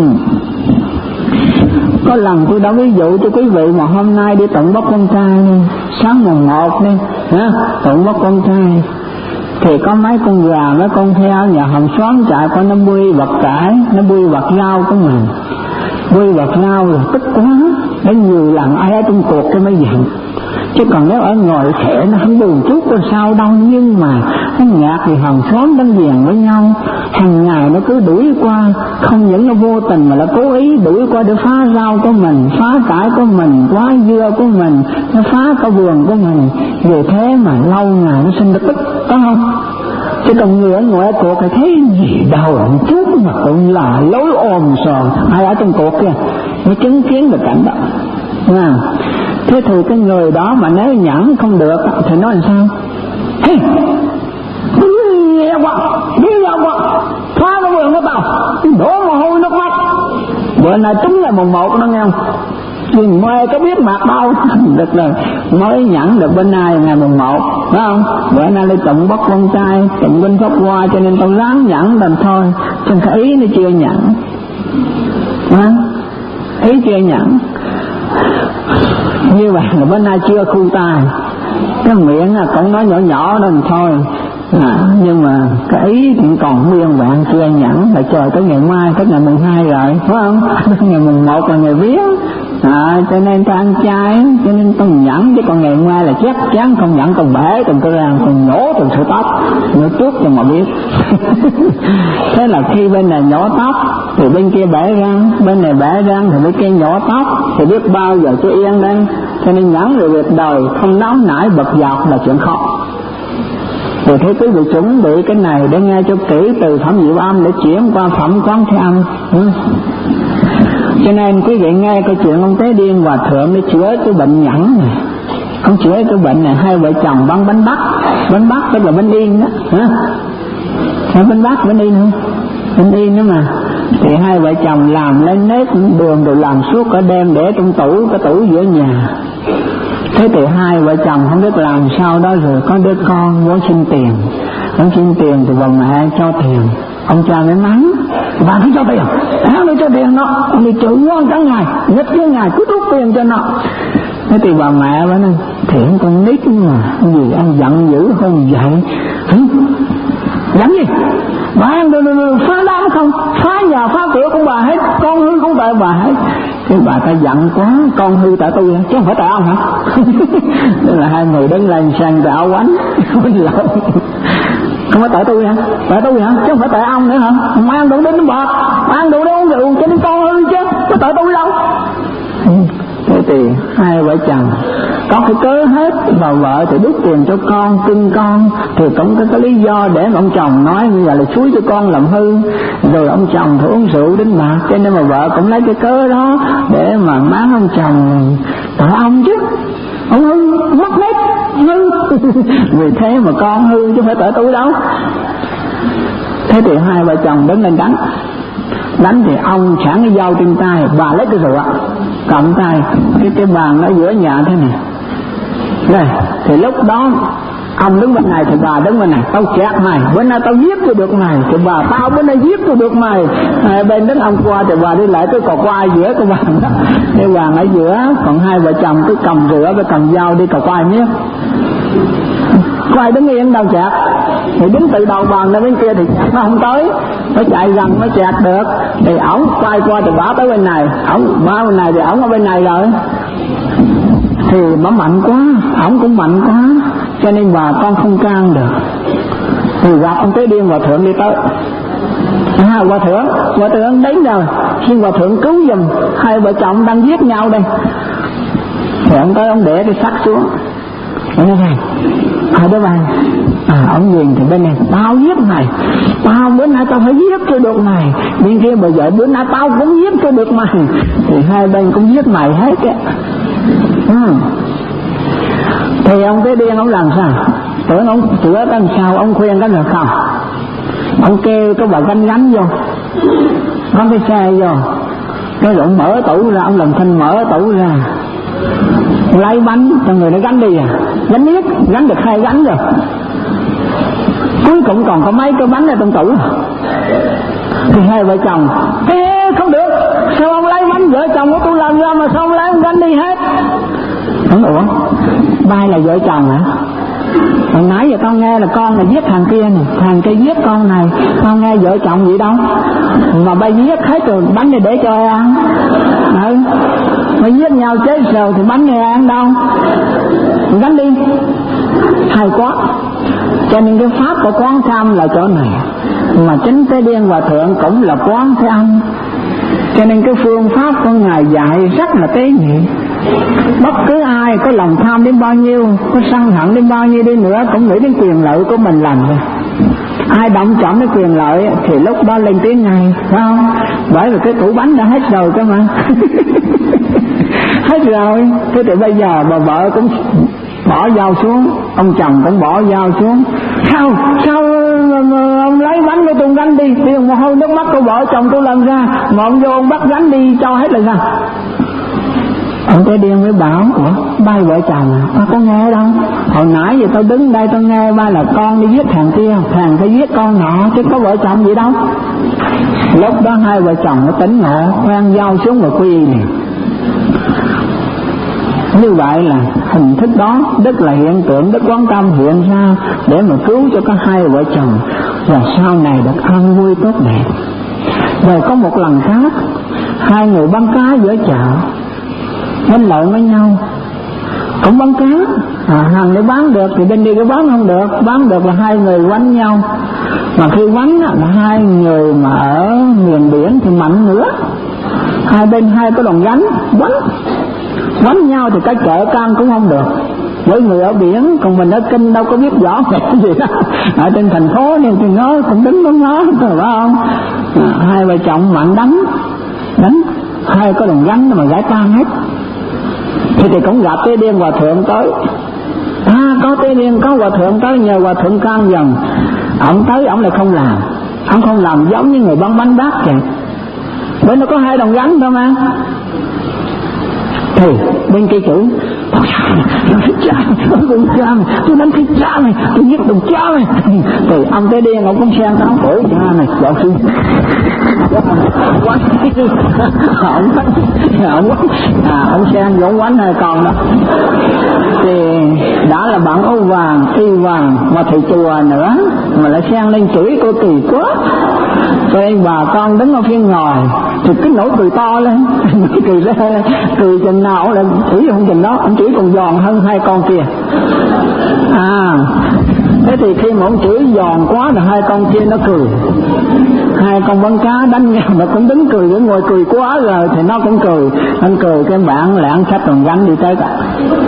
Có lần tôi đã ví dụ cho quý vị mà hôm nay đi tụng Bắc Quan Trai đi, sáng mùng một đi, ha, tụng Bắc Quan Trai, thì có mấy con gà, mấy con heo nhà hàng xóm chạy qua nó bươi vật cải, nó bươi vật rau của mình, bươi vật rau là tức quá, đến nhiều lần ai ở trong cuộc cái mới giận. Chứ còn nếu ở ngồi khẽ nó không buồn chút có sao đâu, nhưng mà nó ngạt thì hàng xóm đánh giềng với nhau, hàng ngày nó cứ đuổi qua, không những nó vô tình mà nó cố ý đuổi qua để phá rau của mình, phá cải của mình, quá dưa của mình, nó phá cả vườn của mình. Vì thế mà lâu ngày nó sinh ra tức, có không? Chứ còn người ở ngoài cuộc thì thấy gì đâu một chút mà cũng là lối ồn sòn, ai ở trong cuộc kìa mới chứng kiến được cảnh đó. À, thế thì cái người đó mà nếu nhẫn không được thì nói làm sao? Hey, đi quá, đi quá, phá cái vườn của tao, đổ mồ hôi nước mắt. Bữa nay trúng là mùng một nó nghe không? Nhưng mê có biết mặt đâu. Được rồi, mới nhẫn được bên này ngày mùng một, phải không? Bữa nay lấy tụng bắt con trai, tụng bên pháp hoa, cho nên tao ráng nhẫn đành thôi. Chẳng phải ý nó chưa nhẫn, à, ý chưa nhẫn. Như vậy là bên nay chưa khu tài, cái miệng là cũng nói nhỏ nhỏ nên thôi. À, nhưng mà cái ý thì còn nguyên vẹn chưa nhẫn, là chờ tới ngày mai, tới ngày mùng hai rồi, phải không? Ngày mùng một là ngày vía, à, cho nên ta ăn chay, cho nên ta nhẫn, chứ còn ngày mai là chắc chắn không nhẫn, còn bể, còn cơ ràng, còn nhổ từng sợi tóc, nhổ trước cho mà biết. Thế là khi bên này nhổ tóc thì bên kia bể răng, bên này bể răng thì bên kia nhổ tóc, thì biết bao giờ cho yên đây. Cho nên nhẫn về việc đời không nóng nảy bật dọc là chuyện khó. Rồi thế quý vị chuẩn bị cái này để nghe cho kỹ từ phẩm diệu âm để chuyển qua phẩm quán thế âm. Ừ. Cho nên quý vị nghe câu chuyện ông Tế Điên Hòa Thượng để chữa cái bệnh nhẫn này. Ông chữa cái bệnh này hai vợ chồng bán bánh bắc, bánh bắc tức là bánh yên đó, hả? Hả, bánh bắc bánh yên hả? Bánh yên đó mà. Thì hai vợ chồng làm lên nếp đường rồi làm suốt cả đêm để trong tủ, cái tủ giữa nhà. Thế thì hai vợ chồng không biết làm sao đó, rồi có đứa con muốn xin tiền, muốn xin tiền thì bà mẹ cho tiền, ông cha mới mắng, bà cứ cho tiền, sao nó cho tiền nó, ông đi chửi ngon cả ngày, nhất cái ngày cứ rút tiền cho nó. Thế thì bà mẹ mới nói, thiện con nít mà, gì anh giận dữ không vậy? Giận gì? Bà ăn được, được, được phá đám không, phá nhà phá cửa của bà hết, con hư không tại bà hết. Cái bà ta giận quá, con hư tại tôi chứ không phải tại ông hả? Nên là hai người đứng lên sang tại áo quánh, không phải tại tôi hả? Tại tôi hả? Chứ không phải tại ông nữa hả? Mà ăn đủ đến bạc, ăn đủ đến uống rượu cho nên con hư chứ, có tại tôi đâu. Thế thì hai vợ chồng có cái cớ hết, bà vợ thì đút tiền cho con, cưng con, thì cũng có cái lý do để ông chồng nói như vậy là xúi cho con làm hư, rồi ông chồng thì uống rượu đến bạc, cho nên mà vợ cũng lấy cái cớ đó để mà mắng ông chồng, tại ông chứ, ông hư, mất hết, hư. Vì thế mà con hư chứ không phải tại tôi đâu. Thế thì hai vợ chồng đứng lên đánh. Đánh thì ông sẵn cái dao trên tay, bà lấy cái rượu cầm tay, cái cái bàn ở giữa nhà thế này. Đây, thì lúc đó ông đứng bên này thì bà đứng bên này, tao chẹt mày, bữa nay tao giết tôi được mày, thì bà tao bữa nay giết tôi được mày. Hai bên đứng ông qua thì bà đi lại tôi còn qua giữa cái bàn đó, cái bàn ở giữa, còn hai vợ chồng cứ cầm rượu với cầm dao đi cà quay miếng. Quay đứng yên đâu chẹt, thì đứng từ đầu bàn ra bên kia thì nó không tới, nó chạy gần mới chẹt được. Thì ổng quay qua thì bả tới bên này, ổng bả bên này thì ổng ở bên này rồi, thì bả mạnh quá, ổng cũng mạnh quá, cho nên bà con không can được. Thì gặp ông Tế Điên Hòa Thượng đi tới. À, Hòa Thượng, Hòa Thượng đến rồi, xin Hòa Thượng cứu giùm, hai vợ chồng đang giết nhau đây. Thì ông tới ông để cái sắt xuống. Ông nói này, à đó bạn, à ông nhìn thì bên này, tao giết mày, tao bữa nay tao phải giết cho được mày, bên kia bà vợ bữa nay tao cũng giết cho được mày, thì hai bên cũng giết mày hết á. Ừ. Thì ông Tế Điên ông làm sao? Tưởng ông chữa cái làm sao, ông khuyên cái là không, ông kêu cái bà gánh gánh vô, có cái xe vô, cái rồi ông mở tủ ra, ông làm thanh mở tủ ra, lấy bánh cho người nó gánh đi à, gánh biết, gánh được hai gánh rồi, cuối cùng còn có mấy cái bánh ở trong tủ. Thì hai vợ chồng, ê không được, sao ông lấy bánh vợ chồng của tôi làm ra mà sao ông lấy ông gánh đi hết? Không ủa, ba là vợ chồng hả? Hồi nãy giờ con nghe là con là giết thằng kia này, thằng kia giết con này, con nghe vợ chồng vậy đâu mà bay giết hết rồi bánh này để cho ai ăn. Ừ, mà giết nhau chế sờ thì bánh này ai ăn đâu, gánh đi. Hay quá. Cho nên cái pháp của quán tham là chỗ này, mà chính Tế Điên Hòa Thượng cũng là quán thế âm. Cho nên cái phương pháp của Ngài dạy rất là tế nhị. Bất cứ ai có lòng tham đến bao nhiêu, có sân hận đến bao nhiêu đi nữa, cũng nghĩ đến quyền lợi của mình làm rồi. Ai động chạm đến quyền lợi thì lúc đó lên tiếng ngay, phải không? Bởi vì cái tủ bánh đã hết rồi cơ mà. Hết rồi. Thế thì bây giờ bà vợ cũng bỏ dao xuống, ông chồng cũng bỏ dao xuống. Sao sao ông lấy bánh của tôi gánh đi, tiền mồ hôi nước mắt của vợ chồng tôi làm ra, mà ông vô ông bắt gánh đi cho hết là sao? Ông Tế Điên mới bảo, ủa ba vợ chồng à, ba có nghe đâu, hồi nãy giờ tôi đứng đây tôi nghe ba là con đi giết thằng kia, thằng phải giết con nọ, chứ có vợ chồng gì đâu. Lúc đó hai vợ chồng nó tỉnh ngộ, khoan dao xuống và quy y. Như vậy là hình thức đó, tức là hiện tượng Đức Quán Tâm hiện ra để mà cứu cho các hai vợ chồng và sau này được an vui tốt đẹp. Rồi có một lần khác, hai người bán cá giữa chợ, bên lợn với nhau, cũng bán cá, à, hàng để bán được thì bên đi cái bán không được, bán được là hai người quánh nhau. Mà khi quánh là hai người mà ở miền biển thì mạnh nữa, hai bên hai có đòn gánh quánh quánh nhau thì cái chợ can cũng không được, với người ở biển, còn mình ở kinh đâu có biết rõ về cái gì đó. Ở trên thành phố nên thì nó cũng đứng nó nó phải không? À, hai vợ chồng mạnh đánh đánh hai có đòn gánh mà giải tan hết. Thì thì cũng gặp Tế Điên Hòa Thượng tới. À, có Tế Điên, có Hòa Thượng tới, nhờ Hòa Thượng can dần. Ông tới, ông lại không làm, ông không làm giống như người bán bánh bát kìa, bởi nó có hai đồng gánh thôi mà. Thì bên kia chữ, tôi thích cha mày, tôi đánh cha mày, tôi đánh thích cha mày, tôi giết đồng cha mày. Thì ông Tế Điên, ông cũng xen táo phổi cha mày, dạo sư ông quánh, ông quánh, à, ông xen giống quánh hai con đó. Thì đã là bạn áo vàng, y vàng, mà thầy chùa nữa, mà lại xen lên chửi cô kỳ quá. Cho nên bà con đứng ở phía ngoài thì cứ nổi cười to lên, cười lên, cười chừng nào là chửi không chừng đó, ông chửi còn giòn hơn hai con kia. À, thế thì khi mà ông chửi giòn quá là hai con kia nó cười, hai con bán cá đánh nhau mà cũng đứng cười, ở ngồi cười quá rồi thì nó cũng cười, anh cười cái bạn lạng sách còn gánh đi tới cả.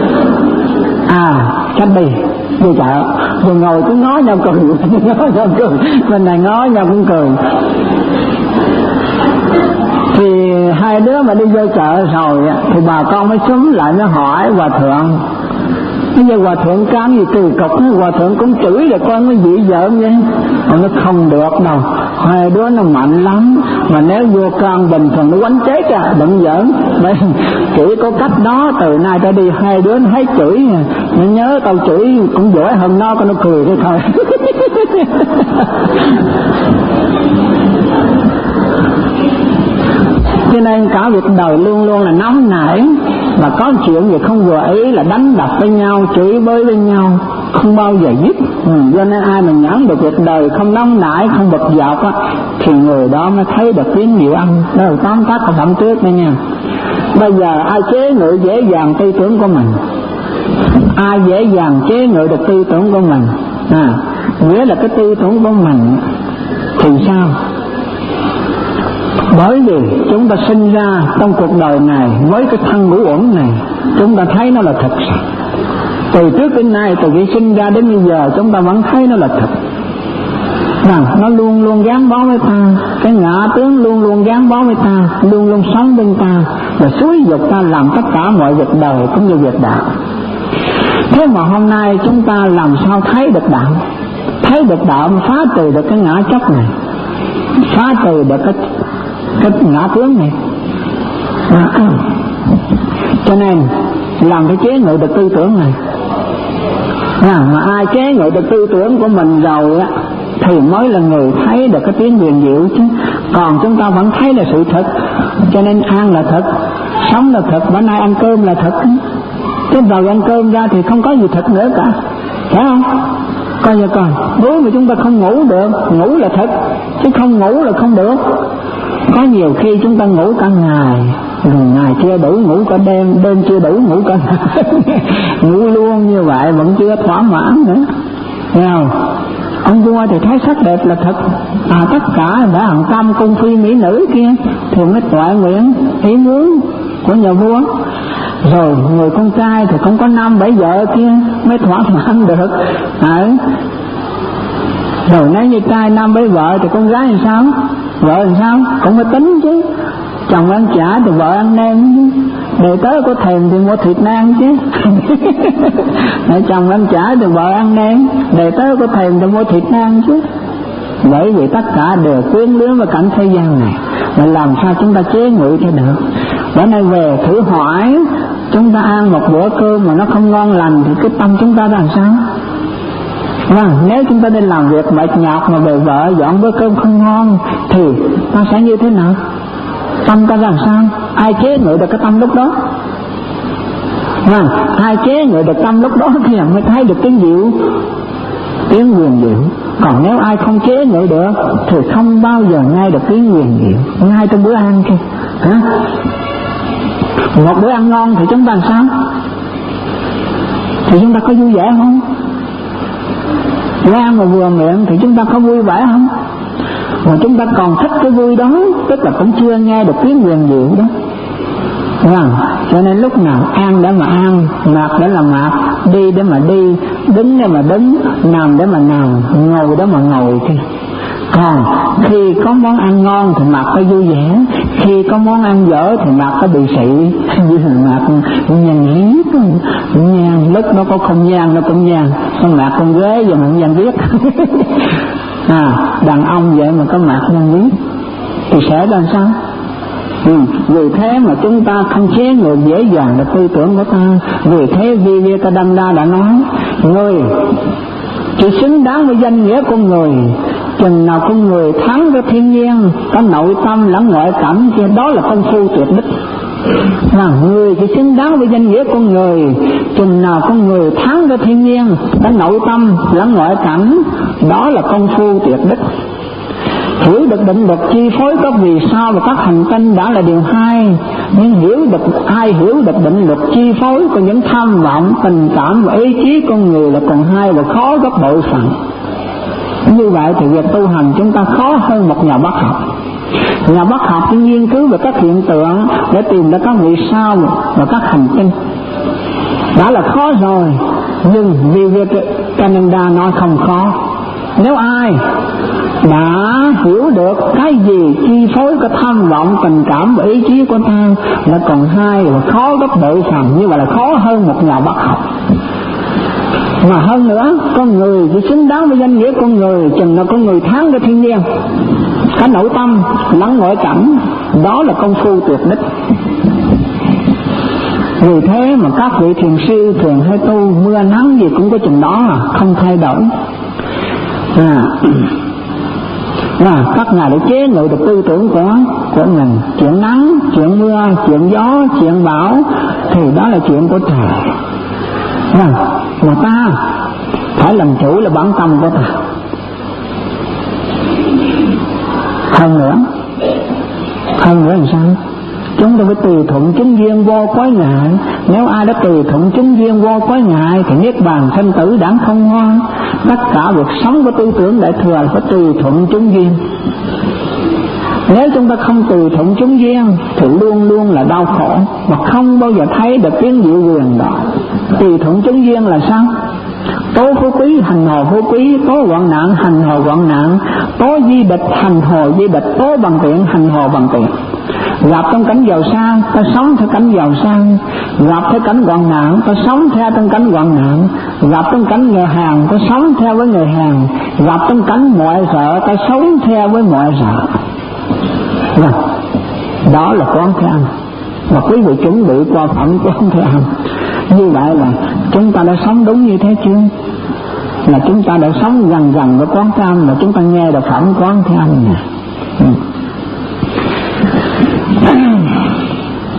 À, sách đi vô chợ, rồi ngồi cứ ngó nhau cười, ngó nhau cười, bên này ngó nhau cũng cười. Thì hai đứa mà đi vô chợ rồi thì bà con mới xuống lại nó hỏi Hòa Thượng, bây giờ Hòa Thượng cám gì cười cục, Hòa Thượng cũng chửi là con nó dị vợ vậy. Nó không được đâu, hai đứa nó mạnh lắm, mà nếu vô can bình thường nó quánh chết à, đừng giỡn. Chửi có cách đó, từ nay ta đi hai đứa nó thấy chửi, nó nhớ tao chửi cũng giỏi hơn nó, con nó cười thế thôi. Cho nên cả việc đời luôn luôn là nóng nảy, và có chuyện gì không vừa ý là đánh đập với nhau, chửi bới với nhau, không bao giờ dứt. Ừ, cho nên ai mà nhẫn được việc đời không nóng nảy, không bực dọc á, thì người đó mới thấy được tiếng diệu âm. Đó là tóm tắt của phẩm trước đây nha. Bây giờ ai chế ngự dễ dàng tư tưởng của mình, ai dễ dàng chế ngự được tư tưởng của mình, à, nghĩa là cái tư tưởng của mình thì sao? Bởi vì chúng ta sinh ra trong cuộc đời này với cái thân ngũ uẩn này, chúng ta thấy nó là thật. Từ trước đến nay, từ khi sinh ra đến bây giờ, chúng ta vẫn thấy nó là thật, rằng nó luôn luôn gắn bó với ta, cái ngã tướng luôn luôn gắn bó với ta, luôn luôn sống bên ta, và xúi dục ta làm tất cả mọi việc đời cũng như việc đạo. Thế mà hôm nay chúng ta làm sao thấy được đạo? Thấy được đạo mà phá trừ được cái ngã chấp này, phá trừ được cái cái ngã tướng này. À, cho nên làm cái chế ngự được tư tưởng này, à, mà ai chế ngự được tư tưởng của mình rồi á thì mới là người thấy được cái tiếng huyền diệu chứ. Còn chúng ta vẫn thấy là sự thật. Cho nên ăn là thật, sống là thật, bữa nay ăn cơm là thật, chứ rồi ăn cơm ra thì không có gì thật nữa cả. phải không? Coi giờ coi, nếu mà chúng ta không ngủ được, ngủ là thật, chứ không ngủ là không được. Có nhiều khi chúng ta ngủ cả ngày, rồi ngày chưa đủ ngủ cả đêm, đêm chưa đủ ngủ cả ngày. Ngủ luôn như vậy vẫn chưa thỏa mãn nữa. Thấy không? Ông vua thì thấy sắc đẹp là thật, à tất cả đã hàng trăm cung phi mỹ nữ kia thì mới toại nguyện ý muốn của nhà vua. Rồi người con trai thì không có năm bảy vợ kia mới thỏa mãn được. À, rồi nếu như trai năm bảy vợ thì con gái làm sao? Vợ làm sao? Cũng phải tính chứ. Chồng ăn chả thì vợ ăn nem chứ. Đời tới có thèm thì mua thịt nang chứ. Chồng ăn chả thì vợ ăn nem. Đời tới có thèm thì mua thịt nang chứ. Bởi vì tất cả đều quyến luyến với cảnh thế gian này, mà làm sao chúng ta chế ngự cho được. Bữa nay về thử hỏi, chúng ta ăn một bữa cơm mà nó không ngon lành thì cái tâm chúng ta làm sao? À, nếu chúng ta đi làm việc mệt nhọc mà về vợ dọn bữa cơm không ngon thì ta sẽ như thế nào? Tâm ta làm sao? Ai chế ngự được cái tâm lúc đó? À, ai chế ngự được tâm lúc đó thì mới thấy được cái diệu, tiếng quyền diệu. Còn nếu ai không chế ngự được thì không bao giờ nghe được tiếng quyền diệu, ngay trong bữa ăn kia. Hả? Một bữa ăn ngon thì chúng ta làm sao? Thì chúng ta có vui vẻ không? Bữa ăn mà vừa miệng thì chúng ta có vui vẻ không? Mà chúng ta còn thích cái vui đó, tức là cũng chưa nghe được tiếng quyền diệu đó. Vâng, cho nên lúc nào ăn để mà ăn, mặc để là mặc, đi để mà đi, đứng để mà đứng, nằm để mà nằm, ngồi để mà ngồi kia. Còn khi có món ăn ngon thì mặc phải vui vẻ, khi có món ăn dở thì mặc phải bị sị, như là mặc nhàn nhí, nhàn, lúc nó có không gian nó cũng nhàn, con mặc con ghế giờ mình nhàn viết. À, đàn ông vậy mà có mặc nhàn viết thì sẽ làm sao? Ừ, vì thế mà chúng ta không chế ngự dễ dàng được tư tưởng của ta. Vì thế Vivekananda đã nói, người chỉ xứng đáng với danh nghĩa con người chừng nào con người thắng với thiên nhiên, có nội tâm lẫn ngoại cảnh kia, đó là công phu tuyệt đích. Là người chỉ xứng đáng với danh nghĩa con người chừng nào con người thắng với thiên nhiên, có nội tâm lẫn ngoại cảnh, đó là công phu tuyệt đích. Hiểu được định luật chi phối các vì sao và các hành tinh đã là điều hai, nhưng hiểu được ai hiểu được định luật chi phối của những tham vọng, tình cảm và ý chí con người là còn hai và khó gấp bội phần. Như vậy thì việc tu hành chúng ta khó hơn một nhà bác học. Nhà bác học chỉ nghiên cứu về các hiện tượng để tìm ra các vì sao và các hành tinh đã là khó rồi, nhưng Vivekananda nói không khó. Nếu ai đã hiểu được cái gì chi phối cái tham vọng, tình cảm và ý chí của ta là còn hai và khó gấp bội phần, như vậy là khó hơn một nhà bác học. Mà hơn nữa, con người chỉ xứng đáng với danh nghĩa con người chừng nào con người thắng với thiên nhiên, cái nội tâm lẫn ngoại cảnh, đó là công phu tuyệt đích. Vì thế mà các vị thiền sư thường hay tu mưa nắng gì cũng có chừng đó à, không thay đổi. À, à, các ngài đã chế ngự được tư tưởng của của mình. Chuyện nắng, chuyện mưa, chuyện gió, chuyện bão thì đó là chuyện của trời. À, mà ta phải làm chủ là bản tâm của ta. Hơn nữa, hơn nữa làm sao? Chúng ta phải tùy thuận chúng duyên vô quái ngại. Nếu ai đã tùy thuận chúng duyên vô quái ngại thì niết bàn sanh tử đẳng không hoa. Tất cả việc sống của tư tưởng đại thừa là phải tùy thuận chúng duyên. Nếu chúng ta không tùy thuận chúng duyên thì luôn luôn là đau khổ và không bao giờ thấy được tiếng diệu quyền đó. Tùy thuận chúng duyên là sao? Tố phú quý hành hồ phú quý, tố hoạn nạn hành hồ hoạn nạn, tố di địch hành hồ di địch, tố bằng tiện hành hồ bằng tiện. Gặp trong cảnh giàu sang, ta sống theo cảnh giàu sang. Gặp theo cảnh hoạn nạn, ta sống theo trong cảnh hoạn nạn. Gặp trong cảnh nghèo hèn, ta sống theo với người hèn. Gặp trong cảnh mọi sợ, ta sống theo với mọi sợ. Rồi, đó là quán thế âm. Và quý vị chuẩn bị qua phẩm quán thế âm. Như vậy là chúng ta đã sống đúng như thế chưa? Là chúng ta đã sống gần gần với quán thế âm, là chúng ta nghe được phẩm quán thế âm nè. Ừ.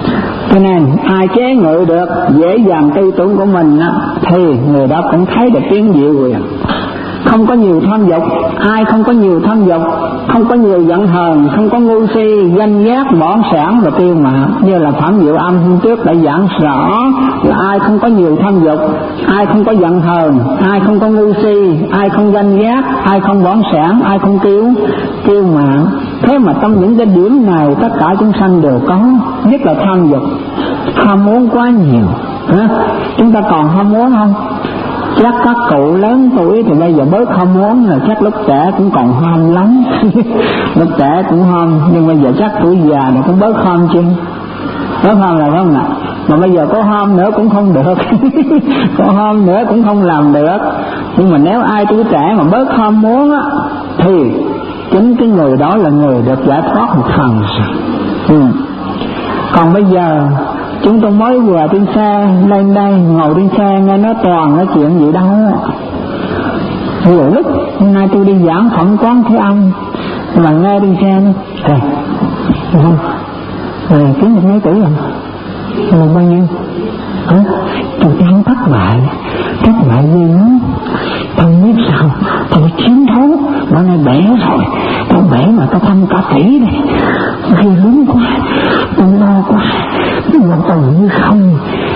Cho nên ai chế ngự được dễ dàng tư tưởng của mình á, thì người đó cũng thấy được tiếng diệu quyền. Không có nhiều tham dục, ai không có nhiều tham dục, không có nhiều giận hờn, không có ngu si, ganh ghét, bỏ sản và tiêu mạ. Như là Phạm Diệu Âm hôm trước đã giảng rõ là ai không có nhiều tham dục, ai không có giận hờn, ai không có ngu si, ai không ganh ghét, ai không bỏ sản, ai không tiêu tiêu mạ. Thế mà trong những cái điểm này tất cả chúng sanh đều có, nhất là tham dục, ham muốn quá nhiều. Hả? Chúng ta còn ham muốn không? Chắc các cụ lớn tuổi thì bây giờ bớt ham muốn rồi, chắc lúc trẻ cũng còn ham lắm. Lúc trẻ cũng ham, nhưng bây giờ chắc tuổi già này cũng bớt ham chứ. Bớt ham là không ạ? Mà bây giờ có ham nữa cũng không được. Có ham nữa cũng không làm được. Nhưng mà nếu ai tuổi trẻ mà bớt ham muốn á, thì chính cái người đó là người được giải thoát một phần. Ừ. Còn bây giờ chúng tôi mới vừa trên xe lên đây, ngồi trên xe nghe nói toàn nói chuyện gì đâu. Nhiều lúc hôm nay tôi đi giảng phẩm Quán Thế Âm mà nghe trên xe nó kìa, không rồi kiếm được mấy tỷ rồi, rồi bao nhiêu hả? Tôi đang thất bại, thất bại gì nữa, tôi biết sao, tôi chiến đấu bữa nay bẻ rồi, tôi bẻ mà tôi thăm cả tỷ này, ghê lắm quá, tôi lo quá, tôi mà tôi như không.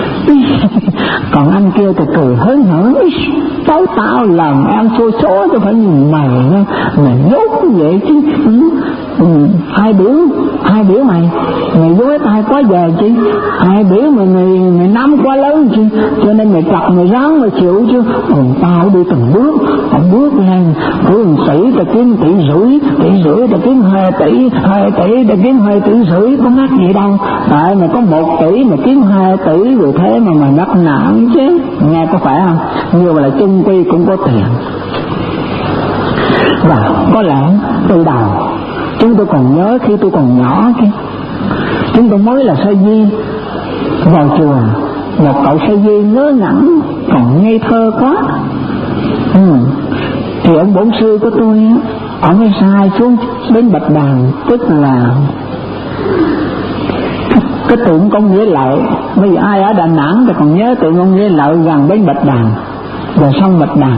Còn anh kia thì cười hớn hở, tao tao làm ăn xô xố cho phải nhìn mày, mày dốt như vậy chứ. Ừ. Ừ. Ai biểu ai biểu mày mày dối ai quá giờ chứ, ai biểu mày mày mày năm quá lớn chứ, cho nên mày chặt mày ráng mày chịu chứ. Ừ, tao đi từng bước, từng bước lên, cứ một tỷ ta kiếm tỷ rưỡi, tỷ rưỡi ta kiếm hai tỷ, hai tỷ ta kiếm hai tỷ rưỡi, có mắc gì đâu. Tại mày có một tỷ mà kiếm hai tỷ rồi thế mà mày mắc nản chứ, nghe có phải không? Như vậy là chung quy cũng có tiền. Và có lẽ từ đầu chúng tôi còn nhớ khi tôi còn nhỏ kia, chúng tôi mới là sa di vào chùa, một cậu sa di ngớ ngẩn còn ngây thơ quá. Ừ. Thì ông bổn sư của tôi á, ông mới sai xuống đến Bạch Đàn, tức là cái tượng Công Nghĩa Lợi. Bây giờ ai ở Đà Nẵng thì còn nhớ tượng Công Nghĩa Lợi gần đến Bạch Đàn, rồi sông Bạch Đàn.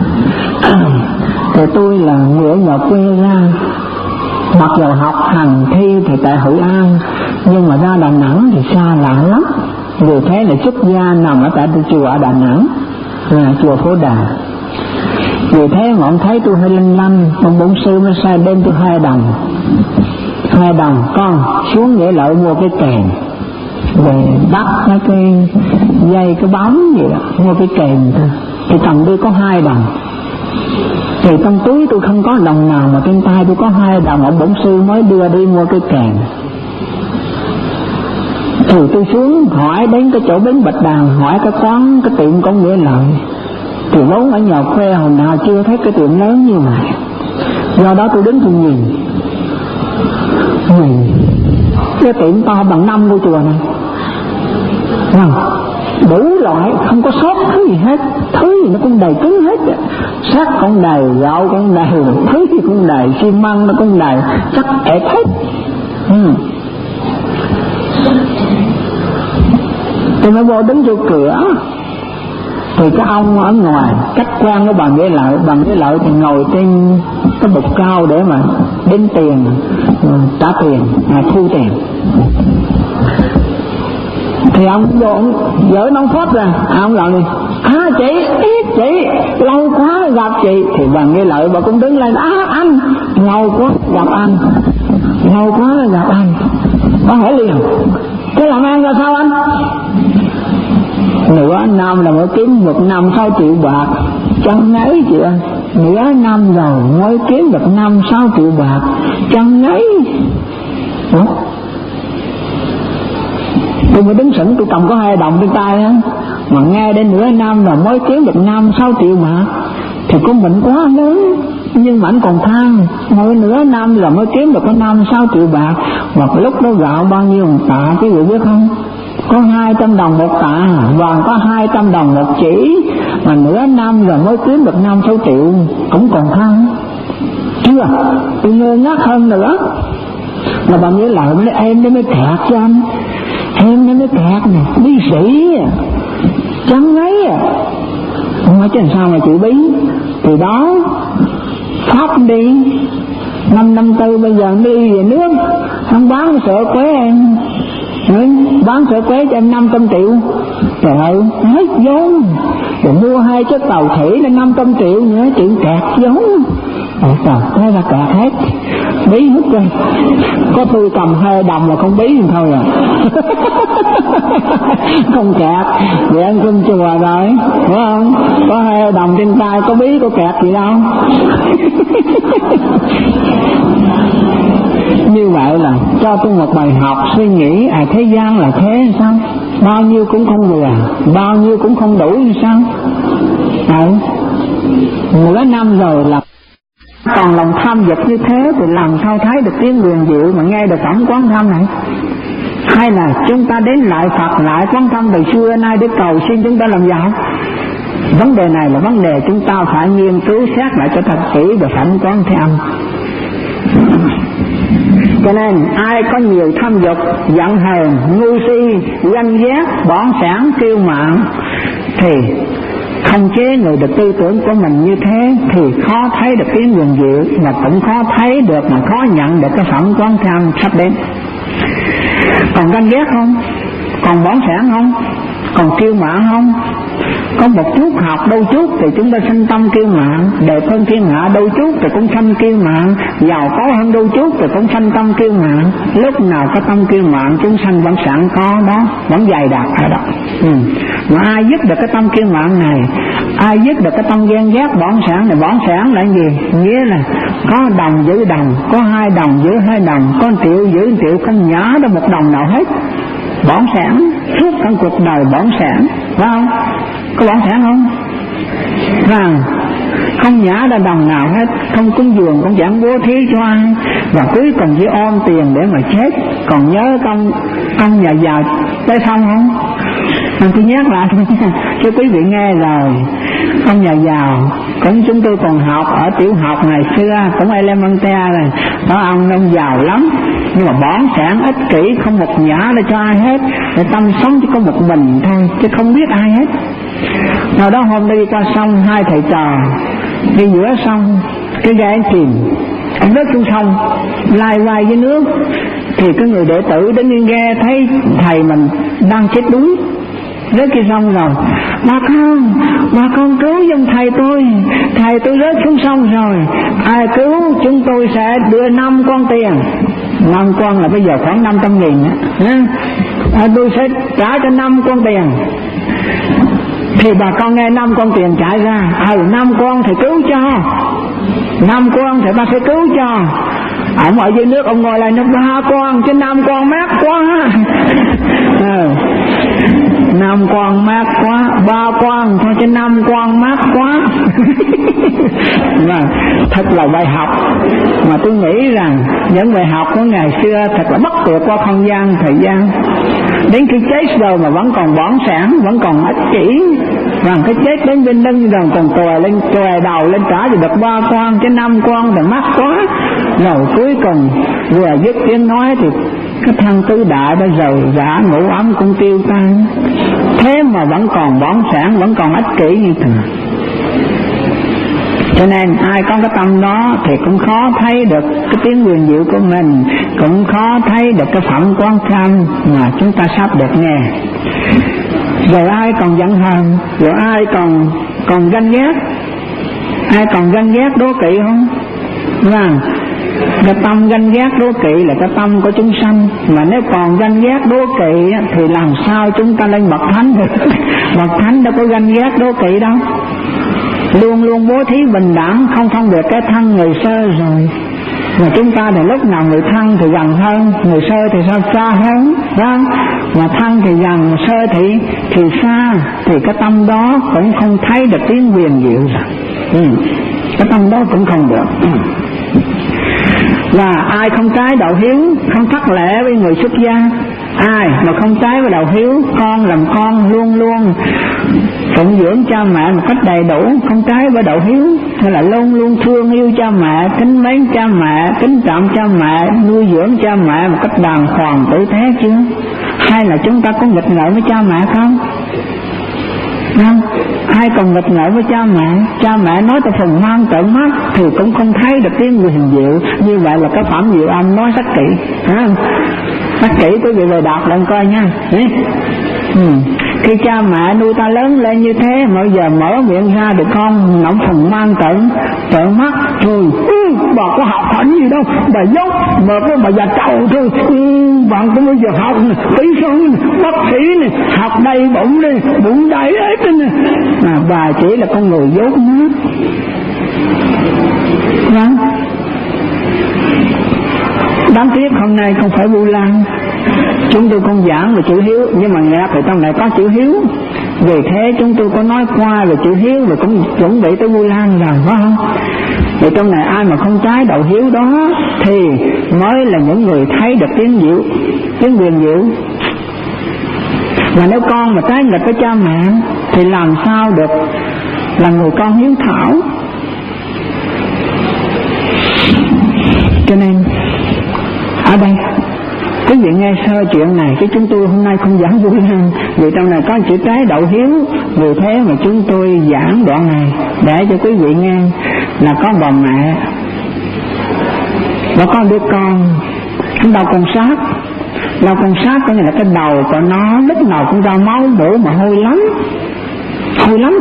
Thì tôi là người ở nhà quê ra, mặc dù học hành thi thì tại Hội An, nhưng mà ra Đà Nẵng thì xa lạ lắm. Vì thế là xuất gia nằm ở tại chùa ở Đà Nẵng, là chùa Phổ Đà. Vì thế mà ông thấy tôi hơi lanh lanh, ông bổn sư mới sai đem tôi hai đồng, hai đồng con xuống Nghĩa Lợi mua cái kèn, rồi bắt mấy cái dây cái bóng gì đó, mua cái kèn thôi. Thì tầm tôi có hai đồng, thì trong túi tôi không có đồng nào, mà trên tay tôi có hai đồng. Ông bổn sư mới đưa đi mua cái kèn. Thì tôi xuống hỏi đến cái chỗ bến Bạch Đàn, hỏi cái quán cái tiệm Công Nghĩa Lợi. Thì vốn ở nhà khoe hồi nào chưa thấy cái tiệm lớn như vậy. Do đó tôi đứng tôi nhìn, nhìn cái tiệm to bằng năm ngôi chùa này, không đủ loại, không có sót thứ gì hết, thứ gì nó cũng đầy cứng hết, sắt cũng đầy, gạo cũng đầy, thứ gì cũng đầy, xi măng nó cũng đầy, chắc ẹp hết. Ừ. Tôi mới vô đứng vô cửa, thì cái ông ở ngoài cách quan của bà Nghĩa Lợi, bà Nghĩa Lợi thì ngồi trên cái bục cao để mà đếm tiền, trả tiền, à, thu tiền. Thì ông vô, ông gửi nón phốt ra, à, ông làm gì? À chị, ít chị, lâu quá gặp chị. Thì bà Nghĩa Lợi bà cũng đứng lên, à anh, lâu quá gặp anh, lâu quá gặp anh. Bà hỏi liền, thế làm ăn ra sao anh? Nửa năm là mới kiếm được năm sáu triệu bạc, chẳng nấy chị ơi. Nửa năm rồi mới kiếm được năm sáu triệu bạc, chẳng nấy. Ủa? Tôi mới đứng sững, tôi cầm có hai đồng trên tay á, mà nghe đến nửa năm rồi mới kiếm được năm sáu triệu bạc thì có mình quá lớn. Nhưng mà anh còn than, mỗi nửa năm là mới kiếm được có năm sáu triệu bạc, mà lúc đó gạo bao nhiêu một tạ quý vị biết không? Có hai trăm đồng một tạ, vàng có hai trăm đồng một chỉ, mà nửa năm rồi mới kiếm được năm sáu triệu, cũng còn than. Chưa, tôi ngơ ngác hơn nữa. Mà bà Nghĩa Lợi mới em nó mới kẹt cho anh, thêm nó mới kẹt nè, bí sĩ à, chán ngấy à, không phải chứ làm sao mà chịu bí. Từ đó Pháp đi năm năm tư bây giờ mới đi về nước, không bán sợ quế em, bán sợ quế cho em năm trăm triệu, trời ơi hết vốn, rồi mua hai chiếc tàu thủy lên năm trăm triệu nữa, chuyện kẹt vốn. Ôi trời, thế là kẹt hết, bí hết rồi. Có tôi cầm hai đồng là không bí thì thôi à. Không kẹt, vậy ăn cơm chùa rồi, phải không? Có hai đồng trên tay, có bí, có kẹt gì đâu. Như vậy là cho tôi một bài học suy nghĩ, à thế gian là thế sao? Bao nhiêu cũng không vừa, bao nhiêu cũng không đủ như sao? À, nửa năm rồi là còn lòng tham dục như thế thì làm sao thấy được tiếng quyền diệu mà nghe được tổng quán thâm này? Hay là chúng ta đến lại Phật lại quán thâm từ xưa nay để cầu xin chúng ta làm giàu? Vấn đề này là vấn đề chúng ta phải nghiên cứu xét lại cho thật kỹ về phản quán thế âm. Cho nên ai có nhiều tham dục, giận hờn, ngu si, ganh ghét, bỏng sẻn, kiêu mạn thì không chế người được tư tưởng của mình như thế thì khó thấy được tiếng quyền diệu, mà cũng khó thấy được, mà khó nhận được cái phản quán tham sắp đến. Còn ganh ghét không? Còn bỏng sẻn không? Còn kiêu mạn không? Có một chút học đôi chút thì chúng ta sinh tâm kiêu mạn, đẹp hơn thiên hạ đôi chút thì cũng sanh kiêu mạn, giàu có hơn đôi chút thì cũng sanh tâm kiêu mạn. Lúc nào có tâm kiêu mạn chúng sanh vẫn sẵn có đó, vẫn dày đặc ở đó. Ừ. Mà ai dứt được cái tâm kiêu mạn này, ai dứt được cái tâm ghen ghét bỏng sẻn này, bỏng sẻn là gì? Nghĩa là có đồng giữ đồng, có hai đồng giữ hai đồng, có triệu giữ triệu, không nhả được một đồng nào hết. Bỏng sẻn suốt cả cuộc đời, bỏng sẻn, phải không? Có bỏng sẻn không? Rằng không nhả ra đồng nào hết, không cúng dường, cũng chẳng bố thí cho ai, và cuối cùng chỉ ôm tiền để mà chết. Còn nhớ công công nhà giàu tới xong không? Mình tôi nhắc lại cho quý vị nghe rồi. Ông nhà giàu cũng chúng tôi còn học ở tiểu học ngày xưa, cũng elementary rồi đó, ông ông giàu lắm nhưng mà bỏng sẻn, ích kỷ, không một nhã để cho ai hết, để tâm sống chỉ có một mình thôi chứ không biết ai hết. Nào đó hôm đi qua sông, hai thầy trò đi giữa sông, cái ghe chìm, ông rớt xuống sông lai vai với nước, thì cái người đệ tử đến yên ghe thấy thầy mình đang chết đuối rớt kia sông rồi. Bà con, bà con cứu giùm thầy tôi, thầy tôi rớt xuống sông rồi, ai cứu chúng tôi sẽ đưa năm con tiền. Năm con là bây giờ khoảng năm trăm nghìn á, à, tôi sẽ trả cho năm con tiền. Thì bà con nghe năm con tiền trả ra, ừ năm con thì cứu cho, năm con thì ta sẽ cứu cho. Ông ở dưới nước ông ngồi lại nó ba con chứ năm con mát quá. Ừ. Năm con mát quá, ba con thôi chứ năm con mát quá. Và thật là bài học mà tôi nghĩ rằng những bài học của ngày xưa thật là bất tuyệt qua không gian thời gian. Đến khi chết rồi mà vẫn còn bỏng sẻn, vẫn còn ích kỷ, và cái chết đến bên lưng rồi còn tòe lên, tòe đầu lên trả thì được ba con chứ năm con thì mắc quá. Rồi cuối cùng vừa dứt tiếng nói thì cái thân tứ đại đã rời rã, ngủ ấm cũng tiêu tan. Thế mà vẫn còn bỏng sẻn, vẫn còn ích kỷ như thường. Cho nên ai có cái tâm đó thì cũng khó thấy được cái tiếng quyền diệu của mình, cũng khó thấy được cái phẩm quán tham mà chúng ta sắp được nghe. Rồi ai còn giận hờn, rồi ai còn còn ganh ghét, ai còn ganh ghét đố kỵ không? Vâng, cái tâm ganh ghét đố kỵ là cái tâm của chúng sanh, mà nếu còn ganh ghét đố kỵ thì làm sao chúng ta lên bậc thánh được? Bậc thánh đâu có ganh ghét đố kỵ đâu, luôn luôn bố thí bình đẳng, không phân biệt cái thân người sơ rồi. Mà chúng ta thì lúc nào người thân thì gần hơn, người sơ thì sao xa hơn, không? Mà thân thì gần, sơ thì thì xa, thì cái tâm đó cũng không thấy được tiếng quyền diệu rồi. Ừ. Cái tâm đó cũng không được. Ừ. Và ai không trái đạo hiếu, không thất lễ với người xuất gia, Ai mà không trái với đạo hiếu, con làm con luôn luôn phụng dưỡng cha mẹ một cách đầy đủ, không trái với đạo hiếu, hay là luôn luôn thương yêu cha mẹ, kính mến cha mẹ, kính trọng cha mẹ, nuôi dưỡng cha mẹ một cách đàng hoàng tử tế chưa? Hay là chúng ta có nghịch ngợm với cha mẹ không? Không, ai còn nghịch ngợm với cha mẹ? Cha mẹ nói ta phùng mang trợn mắt thì cũng không thấy được tiếng người hình diệu. Như vậy là cái Phạm Diệu Âm nói rất kỹ, hả? Rất kỹ, quý vị về đọc lên coi nha. Ừ. Khi cha mẹ nuôi ta lớn lên như thế, mà giờ mở miệng ra được con ngậm phùng mang trợn trợn mắt thôi. Ừ, bà có học hành gì đâu, bà dốt mà có bà già trầu thôi. Ừ, bạn có bao giờ học kỹ sư, bác sĩ này, học đầy bụng đi, bụng đầy ấy nè. Mà bà chỉ là con người dốt nát. Vâng. Đáng tiếc hôm nay không phải Vu Lan, chúng tôi không giảng về chữ hiếu, nhưng mà nghe thì trong này có chữ hiếu. Vì thế chúng tôi có nói qua về chữ hiếu và cũng chuẩn bị tới Vu Lan rồi, phải không? Vì trong này ai mà không trái đạo hiếu đó thì mới là những người thấy được tiếng diệu, tiếng quyền diệu. Và nếu con mà trái nghịch với cha mẹ thì làm sao được là người con hiếu thảo? Cho nên ở đây quý vị nghe sơ chuyện này, cái chúng tôi hôm nay không giảng Vu Lan vì trong này có chữ trái đạo hiếu. Vì thế mà chúng tôi giảng đoạn này để cho quý vị nghe là có bà mẹ và có đứa con nó đau con sát. Đau con sát có nghĩa là cái đầu của nó lúc nào cũng ra máu đổ mà hôi lắm, hôi lắm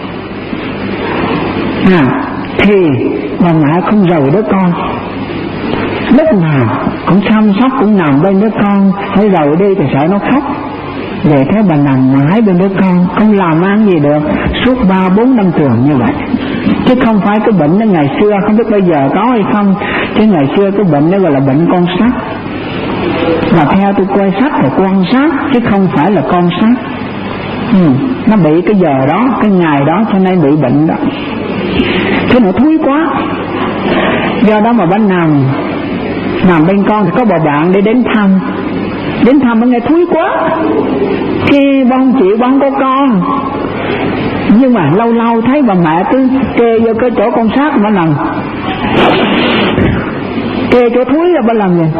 à, thì bà mẹ không rời đứa con, lúc nào cũng chăm sóc, cũng nằm bên đứa con. Thấy rồi đi thì sợ nó khóc, về thế bà nằm mãi bên đứa con, không làm ăn gì được suốt ba bốn năm trường như vậy. Chứ không phải cái bệnh đó ngày xưa, không biết bây giờ có hay không, chứ ngày xưa cái bệnh đó gọi là bệnh con sát. Và theo tôi quay sách thì quan sát chứ không phải là con sát. ừ, Nó bị cái giờ đó, cái ngày đó cho nên bị bệnh đó. Thế nó thúi quá, do đó mà bà nằm nằm bên con thì có bà bạn để đến thăm. Đến thăm nó nghe thúi quá, khi bông chịu bông có con. Nhưng mà lâu lâu thấy bà mẹ cứ kê vô cái chỗ con sát mà nằm, kê chỗ thúi là bà làm gì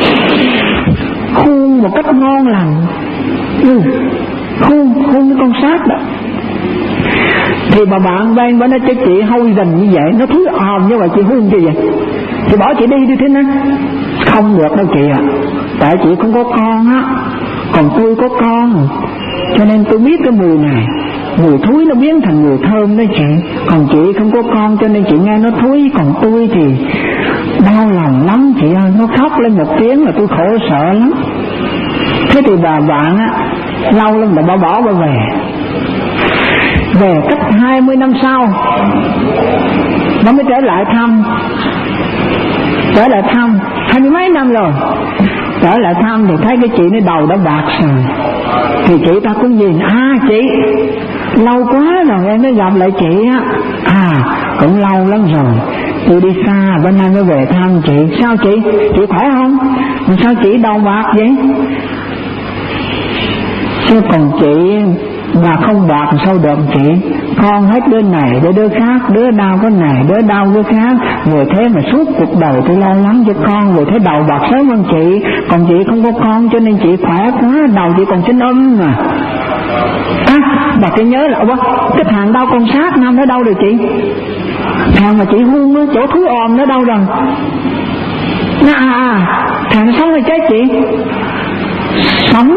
khuôn một cách ngon lành. ừ, Khuôn khuôn cái con sát đó. Thì bà bạn bên bà nói cho chị hôi dần như vậy, nó thúi òm như vậy chị hôn gì vậy? Thì bỏ chị đi đi thế nào? Không được đâu chị ạ, à. Tại chị không có con á, còn tôi có con, cho nên tôi biết cái mùi này. Mùi thúi nó biến thành mùi thơm đó chị. Còn chị không có con cho nên chị nghe nó thúi, còn tôi thì đau lòng lắm chị ơi. Nó khóc lên một tiếng là tôi khổ sợ lắm. Thế thì bà bạn á, lâu lắm là bà bỏ bà về. Về cách hai mươi năm sau nó mới trở lại thăm. Trở lại thăm hai mươi mấy năm rồi, trở lại thăm thì thấy cái chị nó đầu đã bạc rồi. Thì chị ta cũng nhìn, à chị lâu quá rồi em mới gặp lại chị á. À cũng lâu lắm rồi, tôi đi xa bên nay mới về thăm chị. Sao chị, chị khỏe không? Sao chị đầu bạc vậy? Chứ còn chị mà không bạc sao được chị? Con hết đứa này đứa đứa khác, đứa đau cái này đứa đau cái khác. Rồi thế mà suốt cuộc đời tôi lo lắng cho con, rồi thế đầu bạc sớm hơn chị. Còn chị không có con cho nên chị khỏe quá, đầu chị còn sinh âm mà. À, bà cứ nhớ là cái thằng đau con sát năm nó đâu rồi chị? Thằng mà chị hôn nó chỗ thúi òm nó đâu rồi? Nó à, à thằng sống hay chết chị? Sống.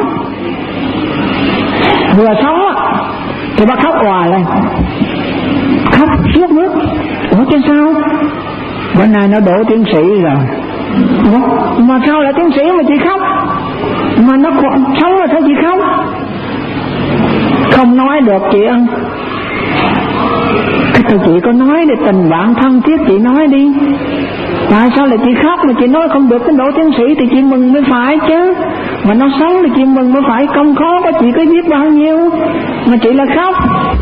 Vừa sống á thì bà khóc hoài lên, khóc suốt nước. Ủa chứ sao? Bữa nay nó đổ tiến sĩ rồi. Ủa? Mà sao lại tiến sĩ mà chị khóc? Mà nó sống rồi sao chị khóc? Không nói được chị ơi. Cái thời chị có nói để tình bạn thân thiết chị nói đi. Tại sao lại chị khóc mà chị nói không được cái đỗ tiến sĩ thì chị mừng mới phải chứ. Mà nó sống thì chị mừng mới phải, công khó của chị có biết bao nhiêu mà chị là khóc.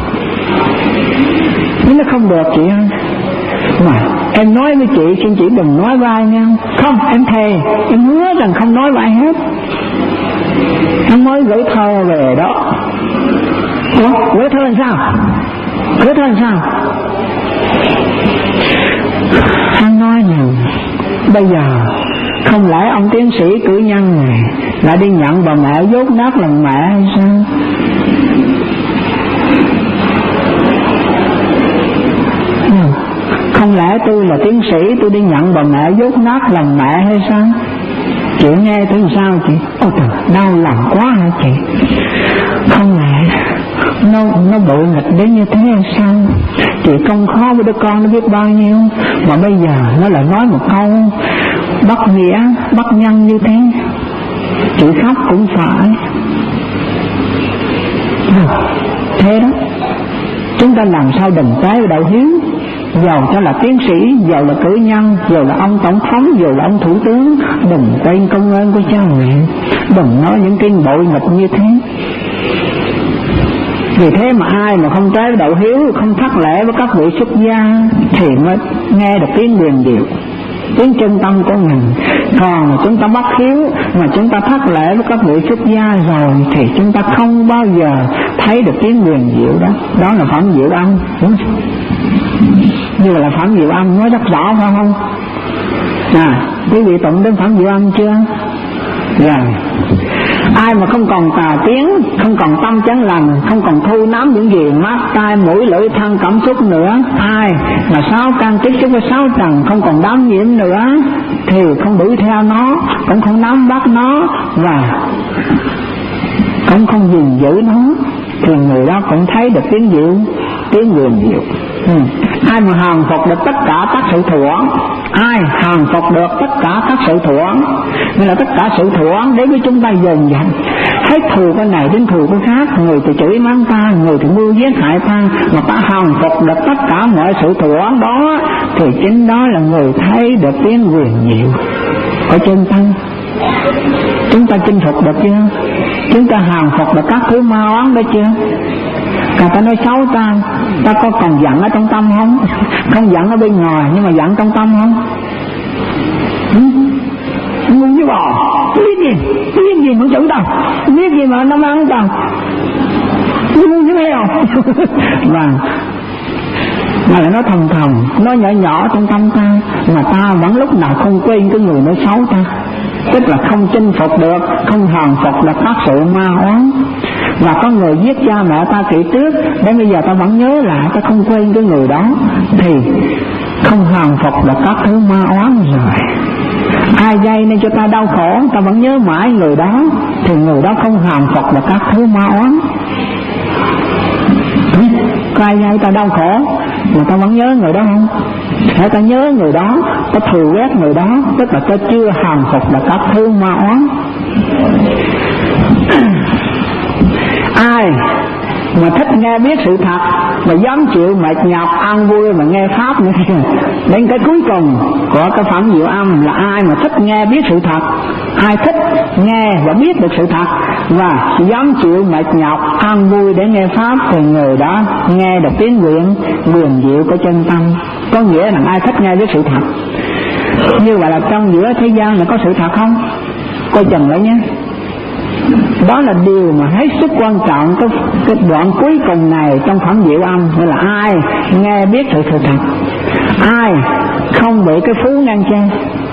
Nhưng nó không được chị ơi. Mà em nói với chị, xin chị đừng nói với ai nha. Không, em thề, em hứa rằng không nói với ai hết. Hắn mới gửi thơ về đó. Ủa, gửi thơ làm sao? Gửi thơ làm sao? Hắn nói rằng bây giờ không lẽ ông tiến sĩ cử nhân này lại đi nhận bà mẹ dốt nát lòng mẹ hay sao? Không lẽ tôi là tiến sĩ tôi đi nhận bà mẹ dốt nát lòng mẹ hay sao? Chị nghe thấy sao chị? Ôi trời, đau lòng quá hả chị? Không lẽ nó nó bội nghịch đến như thế hay sao? Chị công khó với đứa con nó biết bao nhiêu, mà bây giờ nó lại nói một câu bất nghĩa bất nhân như thế. Chị khóc cũng phải. Thế đó, chúng ta làm sao đừng trái đạo hiếu. Dầu cho là tiến sĩ, dầu là cử nhân, dầu là ông tổng thống, dầu là ông thủ tướng, đừng quên công ơn của cha mẹ, đừng nói những kinh bội nghịch như thế. Vì thế mà ai mà không trái đạo hiếu, không thắt lễ với các vị xuất gia thì mới nghe được tiếng quyền diệu, tiếng chân tâm của mình. Còn chúng ta bất hiếu mà chúng ta thắt lễ với các vị xuất gia rồi thì chúng ta không bao giờ thấy được tiếng quyền diệu đó. Đó là phẩm diệu âm. Như là phẩm diệu âm nói rất rõ phải không? À, quý vị tụng đến phẩm diệu âm chưa? Rồi. Ai mà không còn tà tiếng, không còn tâm chánh lành, không còn thu nắm những gì mắt tai mũi lưỡi thân cảm xúc nữa, ai mà sáu căn tiếp xúc với sáu trần không còn đám nhiễm nữa thì không đuổi theo nó, cũng không nắm bắt nó và cũng không gìn giữ nó, thì người đó cũng thấy được tiếng diệu, tiếng quyền diệu. Ừ. Ai mà hàng phục được tất cả các sự thuở, ai hàng phục được tất cả các sự thuở, nghĩa là tất cả sự thuở đến với chúng ta dần dần, hết thù cái này đến thù cái khác, người thì chửi mắng ta, người thì mưu giết hại ta, mà ta hàng phục được tất cả mọi sự thuở đó thì chính đó là người thấy được tiếng quyền diệu ở trên thân. Chúng ta chinh phục được chưa? Chúng ta hàng phục được các thứ ma oán đó chưa? Cả ta nói xấu ta, ta có còn giận ở trong tâm không? Không giận ở bên ngoài nhưng mà giận trong tâm không? Ngu như bò, tôi biết gì, tôi biết gì mà chửi tao, tôi biết gì mà nó mang tao, ngu như heo. Và mà lại nói thầm thầm, nói nhỏ nhỏ trong tâm ta, mà ta vẫn lúc nào không quên cái người nói xấu ta. Tức là không chinh phục được, không hàng phục được các sự ma oán. Và có người giết cha mẹ ta kỹ trước, đến bây giờ ta vẫn nhớ lại, ta không quên cái người đó, thì không hàng phục được các thứ ma oán rồi. Ai gây nên cho ta đau khổ, ta vẫn nhớ mãi người đó, thì người đó không hàng phục được các thứ ma oán. Có ai gây ta đau khổ mà ta vẫn nhớ người đó không? Để ta nhớ người đó, ta thù ghét người đó, tức là ta chưa hàng phục được các thứ ma oán. Ai mà thích nghe biết sự thật, mà dám chịu mệt nhọc an vui mà nghe pháp nữa kìa. Đến cái cuối cùng của cái phẩm diệu âm là ai mà thích nghe biết sự thật, ai thích nghe và biết được sự thật và dám chịu mệt nhọc an vui để nghe pháp thì người đó nghe được tiếng quyền quyền diệu của chân tâm. Có nghĩa là ai thích nghe biết sự thật. Như vậy là trong giữa thế gian là có sự thật không? Coi chừng lại nhé. Đó là điều mà hết sức quan trọng, cái, cái đoạn cuối cùng này trong phẩm diệu âm, nghĩa là ai nghe biết sự sự thật, ai không bị cái phú ngăn che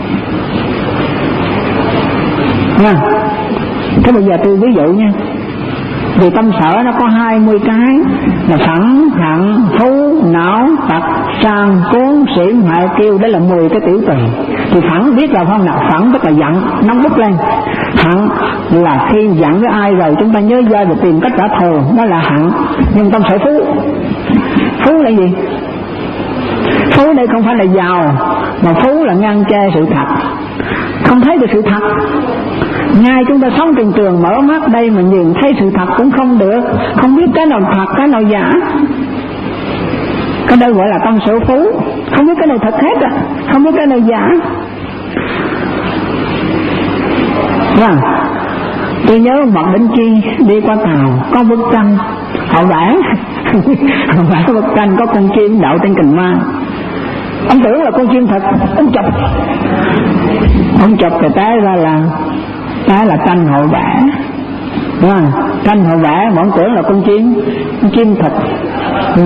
nha. Thế bây giờ tôi ví dụ nha, vì tâm sở nó có hai mươi cái là phẫn, hận, thú, não, tật, sang, cuốn, xỉn, hại, kêu. Đấy là mười cái tiểu tùy. Thì phẫn biết là không nào? Phẫn tức là giận, nóng bức lên. Hận là khi giận với ai rồi chúng ta nhớ dai và tìm cách trả thù, đó là hận. Nhưng tâm sở phú, phú là gì? Phú đây không phải là giàu, mà phú là ngăn che sự thật, không thấy được sự thật. Ngay chúng ta sống trường trường mở mắt đây mà nhìn thấy sự thật cũng không được, không biết cái nào thật cái nào giả. Cái đó gọi là tâm sở phú, không biết cái nào thật hết á, không biết cái nào giả. Vâng, tôi nhớ Mật Đỉnh Chi đi qua tàu có bức tranh họ vẽ, họ vẽ bức tranh có con chim đậu trên cành mai. Ông tưởng là con chim thật, ông chụp, ông chụp thì té ra là té là tranh họ vẽ. à, tranh họ vẽ bọn tưởng là con chim, con chim thật. Ừ.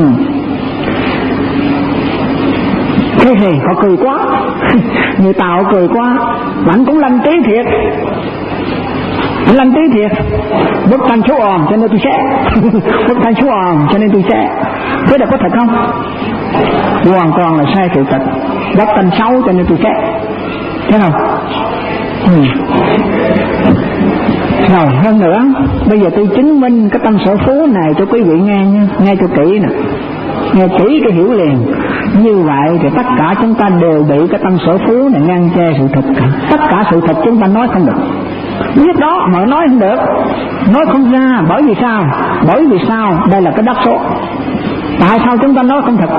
Thế thì họ cười quá. Người Tàu cười quá, bạn cũng lanh trí thiệt, lanh trí thiệt. Bức tranh số òn cho nên tôi sẽ bức tranh số òn cho nên tôi sẽ. Thế là có thật không? Hoàn toàn là sai sự thật. Bức tranh xấu cho nên tôi sẽ. Thế nào? Ừ. Rồi hơn nữa, bây giờ tôi chứng minh cái tâm sở phú này cho quý vị nghe nha, nghe cho kỹ nè, nghe kỹ cái hiểu liền. Như vậy thì tất cả chúng ta đều bị cái tâm sở phú này ngăn che sự thật cả. Tất cả sự thật chúng ta nói không được, biết đó mà nói không được, nói không ra. Bởi vì sao? Bởi vì sao? Đây là cái đắc số. Tại sao chúng ta nói không thật?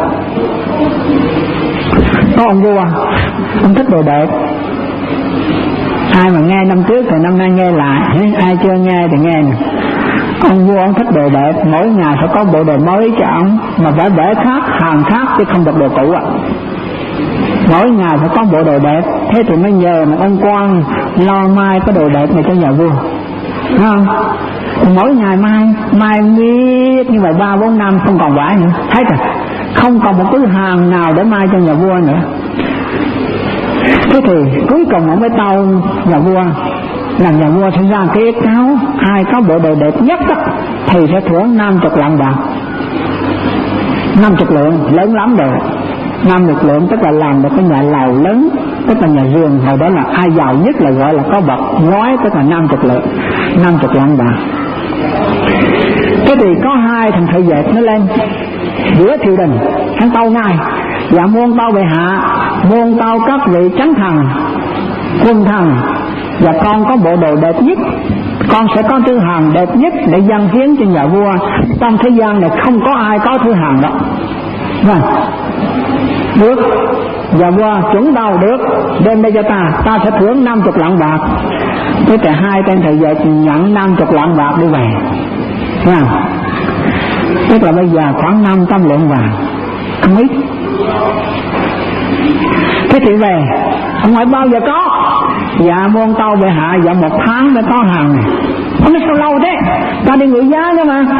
Có ông vua, ông thích đồ đẹp. Ai mà nghe năm trước thì năm nay nghe lại, ai chưa nghe thì nghe nè. Ông vua ông thích đồ đẹp, mỗi ngày phải có bộ đồ mới cho ông, mà phải vẽ khác, hàng khác chứ không được đồ cũ ạ. À. Mỗi ngày phải có bộ đồ đẹp, thế thì mới nhờ một ông quan lo mai cái đồ đẹp này cho nhà vua, đúng không? Mỗi ngày mai, mai miết như vậy ba bốn năm không còn vải nữa, thấy rồi, không còn một cái hàng nào để mai cho nhà vua nữa. Thế thì cuối cùng ông mới tâu nhà vua là nhà vua sẽ ra cái yết cáo, ai có bộ đồ đẹp nhất đó, thì sẽ thưởng năm chục lạng bạc. Năm chục lượng lớn lắm rồi. Năm chục lượng tức là làm được cái nhà lầu lớn, tức là nhà vườn. Hồi đó là ai giàu nhất là gọi là có bậc ngói, tức là năm chục lượng, năm chục lạng bạc. Thế thì có hai thằng thợ dệt nó lên giữa triều đình, hắn tâu ngay: dạ muôn tâu bệ hạ, muôn tâu các vị chánh thần, quân thần, và con có bộ đồ đẹp nhất, con sẽ có thứ hàng đẹp nhất để dâng hiến cho nhà vua. Trong thế gian này không có ai có thứ hàng đó. Vâng, được, nhà vua chuẩn đâu được, đem đây cho ta, ta sẽ thưởng năm chục lạng bạc. Thế thì hai tên thầy dệt nhận năm chục lạng bạc đi về. Vâng, tức là bây giờ khoảng năm trăm lượng vàng, không ít. Thế thì về, ông hỏi bao giờ có? Dạ muôn tâu bệ hạ, dạ một tháng mới có hàng này. Ông nói sao lâu thế? Ta đi ngự giá nữa mà.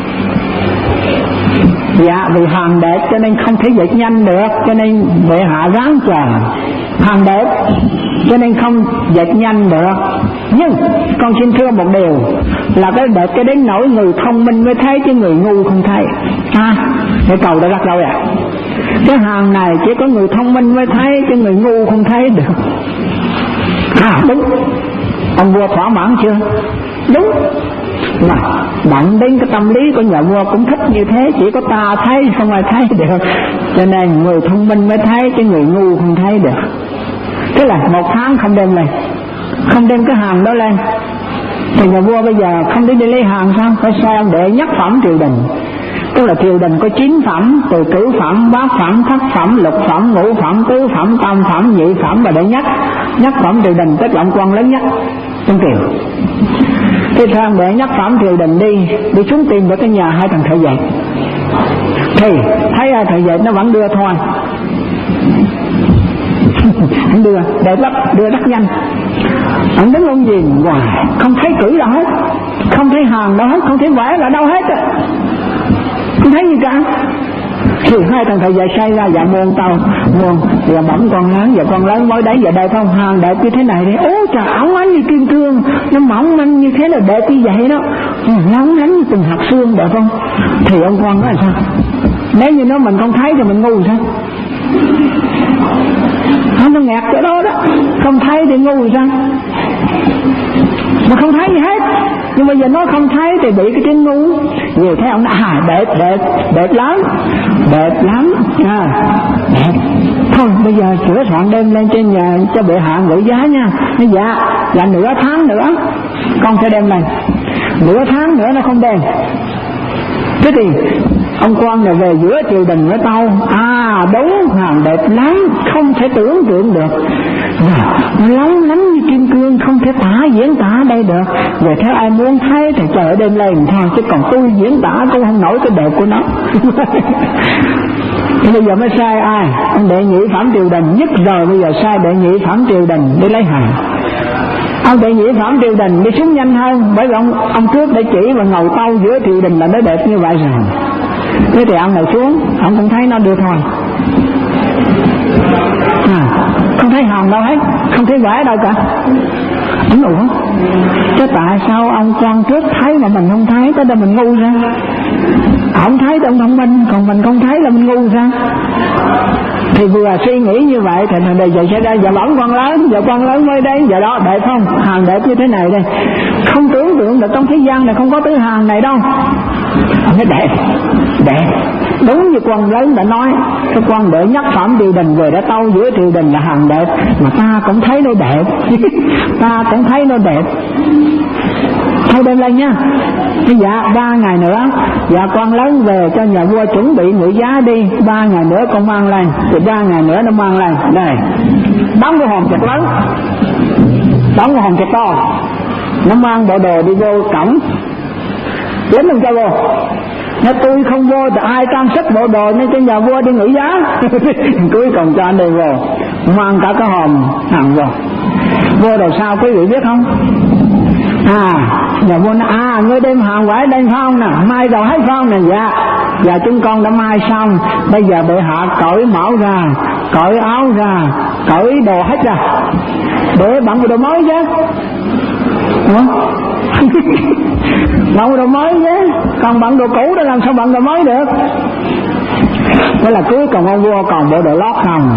Dạ vì hàng đẹp cho nên không thể dệt nhanh được, cho nên bệ hạ ráng chờ. Hàng đẹp cho nên không dệt nhanh được. Nhưng con xin thưa một điều là cái đẹp cái đến nỗi người thông minh mới thấy chứ người ngu không thấy. À, cái cầu đã đặt đâu ạ? Cái hàng này chỉ có người thông minh mới thấy chứ người ngu không thấy được. À đúng, ông vua thỏa mãn chưa? Đúng. Mà đặng đến cái tâm lý của nhà vua cũng thích như thế, chỉ có ta thấy không ai thấy được, cho nên người thông minh mới thấy chứ người ngu không thấy được. Thế là một tháng không đem lên, không đem cái hàng đó lên, thì nhà vua bây giờ không đi đi lấy hàng sao? Phải xem để nhất phẩm triều đình. Tức là triều đình có chín phẩm, từ cửu phẩm, bát phẩm, thất phẩm, lục phẩm, ngũ phẩm, tứ phẩm, tam phẩm, nhị phẩm và đệ nhất. Nhất phẩm triều đình tức là ông quan lớn nhất trong triều. Thế sang đệ nhất phẩm triều đình đi, đi xuống tìm được cái nhà hai thằng thợ dệt, thì thấy hai thợ dệt nó vẫn đưa thôi. Anh đưa, để lắm, đưa rất nhanh. Anh đứng ông nhìn hoài, không thấy cử đâu hết, không thấy hàng đâu hết, không thấy vẽ là đâu hết, không thấy gì cả. Thì hai thằng thầy dạy say ra: dạ muôn tao, muôn, dạ bẩm con lớn, dạ con lớn mới đấy, dạ đây không hàng đẹp như thế này đi. Ố trời, óng ánh như kim cương, nó mỏng manh như thế là đẹp như vậy đó, nóng ánh như từng hạt xương, đẹp không? Thì ông quan nói là sao? Nếu như nó mình không thấy thì mình ngu sao? Không, nó nghẹt chỗ đó đó, không thấy thì ngu sao? Mà không thấy gì hết. Nhưng bây giờ nó không thấy thì bị cái tiếng ngu. Nhiều thấy ông nói: à đẹp đẹp đẹp lắm, đẹp lắm à, đẹp. Thôi bây giờ sửa soạn đem lên trên nhà cho bệ hạ ngự giá nha. Nói dạ, dạ nửa tháng nữa con sẽ đem lên. Nửa tháng nữa nó không đem. Thế thì ông quan này về giữa triều đình với tao: à đúng, hàng đẹp lắm, không thể tưởng tượng được, lóng lánh như kim cương, không thể tả diễn tả đây được. Vậy theo ai muốn thấy thì chờ đêm lên thôi, chứ còn tôi diễn tả cũng không nổi cái đẹp của nó. Thì bây giờ mới sai ai? Ông đệ nhị phẩm triều đình nhất rồi, bây giờ sai đệ nhị phẩm triều đình để lấy hàng. Ông đệ nhị phẩm triều đình đi xuống nhanh hơn, bởi vì ông, ông trước để chỉ và ngồi tâu giữa triều đình là nó đẹp như vậy rồi. Thế thì ông này xuống, ông cũng thấy nó được thôi. À, không thấy hòn đâu hết, không thấy vẽ đâu cả. Đúng rồi. Chứ tại sao ông quan trước thấy mà mình không thấy, tới đây mình ngu ra? Ông thấy thì ông thông minh, còn mình không thấy là mình ngu ra. Thì vừa suy nghĩ như vậy thì đời giờ sẽ ra giờ bỏng quan lớn, giờ quan lớn mới đây, giờ đó đẹp không? Hàng đẹp như thế này đây, không tưởng tượng được trong thế gian này không có thứ hàng này đâu. Ông nói đẹp, đẹp. Đúng như quan lớn đã nói, cái quan đệ nhất phẩm triều đình về đã tâu giữa triều đình là hàng đẹp, mà ta cũng thấy nó đẹp. Ta cũng thấy nó đẹp. Thôi đem lên nha. Dạ ba ngày nữa, dạ quan lớn về cho nhà vua chuẩn bị ngự giá đi, ba ngày nữa con mang lên. Thì ba ngày nữa nó mang lên. Đây, đóng cái hòm thật lớn, đóng cái hòm thật to. Nó mang bộ đồ đi vô cổng, lính không cho vô. Nếu tôi không vô thì ai trang sức bộ đồ nên cho nhà vua đi ngự giá. Cuối cùng cho anh đây vô, mang cả cái hòm hàng vô. Vô đầu sao quý vị biết không? À, nhà vua nói, à, ngươi đem hàng vải đây phải không nè, mai rồi hết phải không nè? Dạ, dạ chúng con đã mai xong, bây giờ bệ hạ cởi mão ra, cởi áo ra, cởi đồ hết ra, để bận đồ mới chứ. Ủa? Bận đồ mới chứ, còn bận đồ cũ đó làm sao bận đồ mới được? Thế là cuối cùng ông vua còn bộ đồ lót không.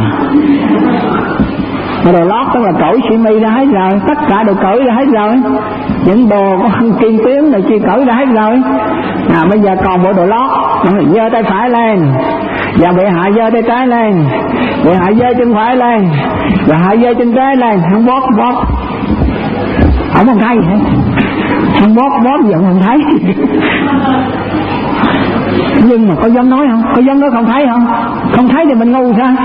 Bộ đồ lót tức là cởi xi mi ra hết rồi, tất cả đều cởi ra hết rồi, những đồ có kim tuyến này chi cởi ra hết rồi. À bây giờ còn bộ đồ lót, giơ tay phải lên, và bệ hạ giơ tay trái lên, bệ hạ giơ chân phải lên, bệ hạ giơ chân trái lên, không bóp bóp, không không thấy hả? Không bóp bóp gì không thấy. Nhưng mà có dám nói không? Có dám nói không thấy không? Không thấy thì mình ngu sao?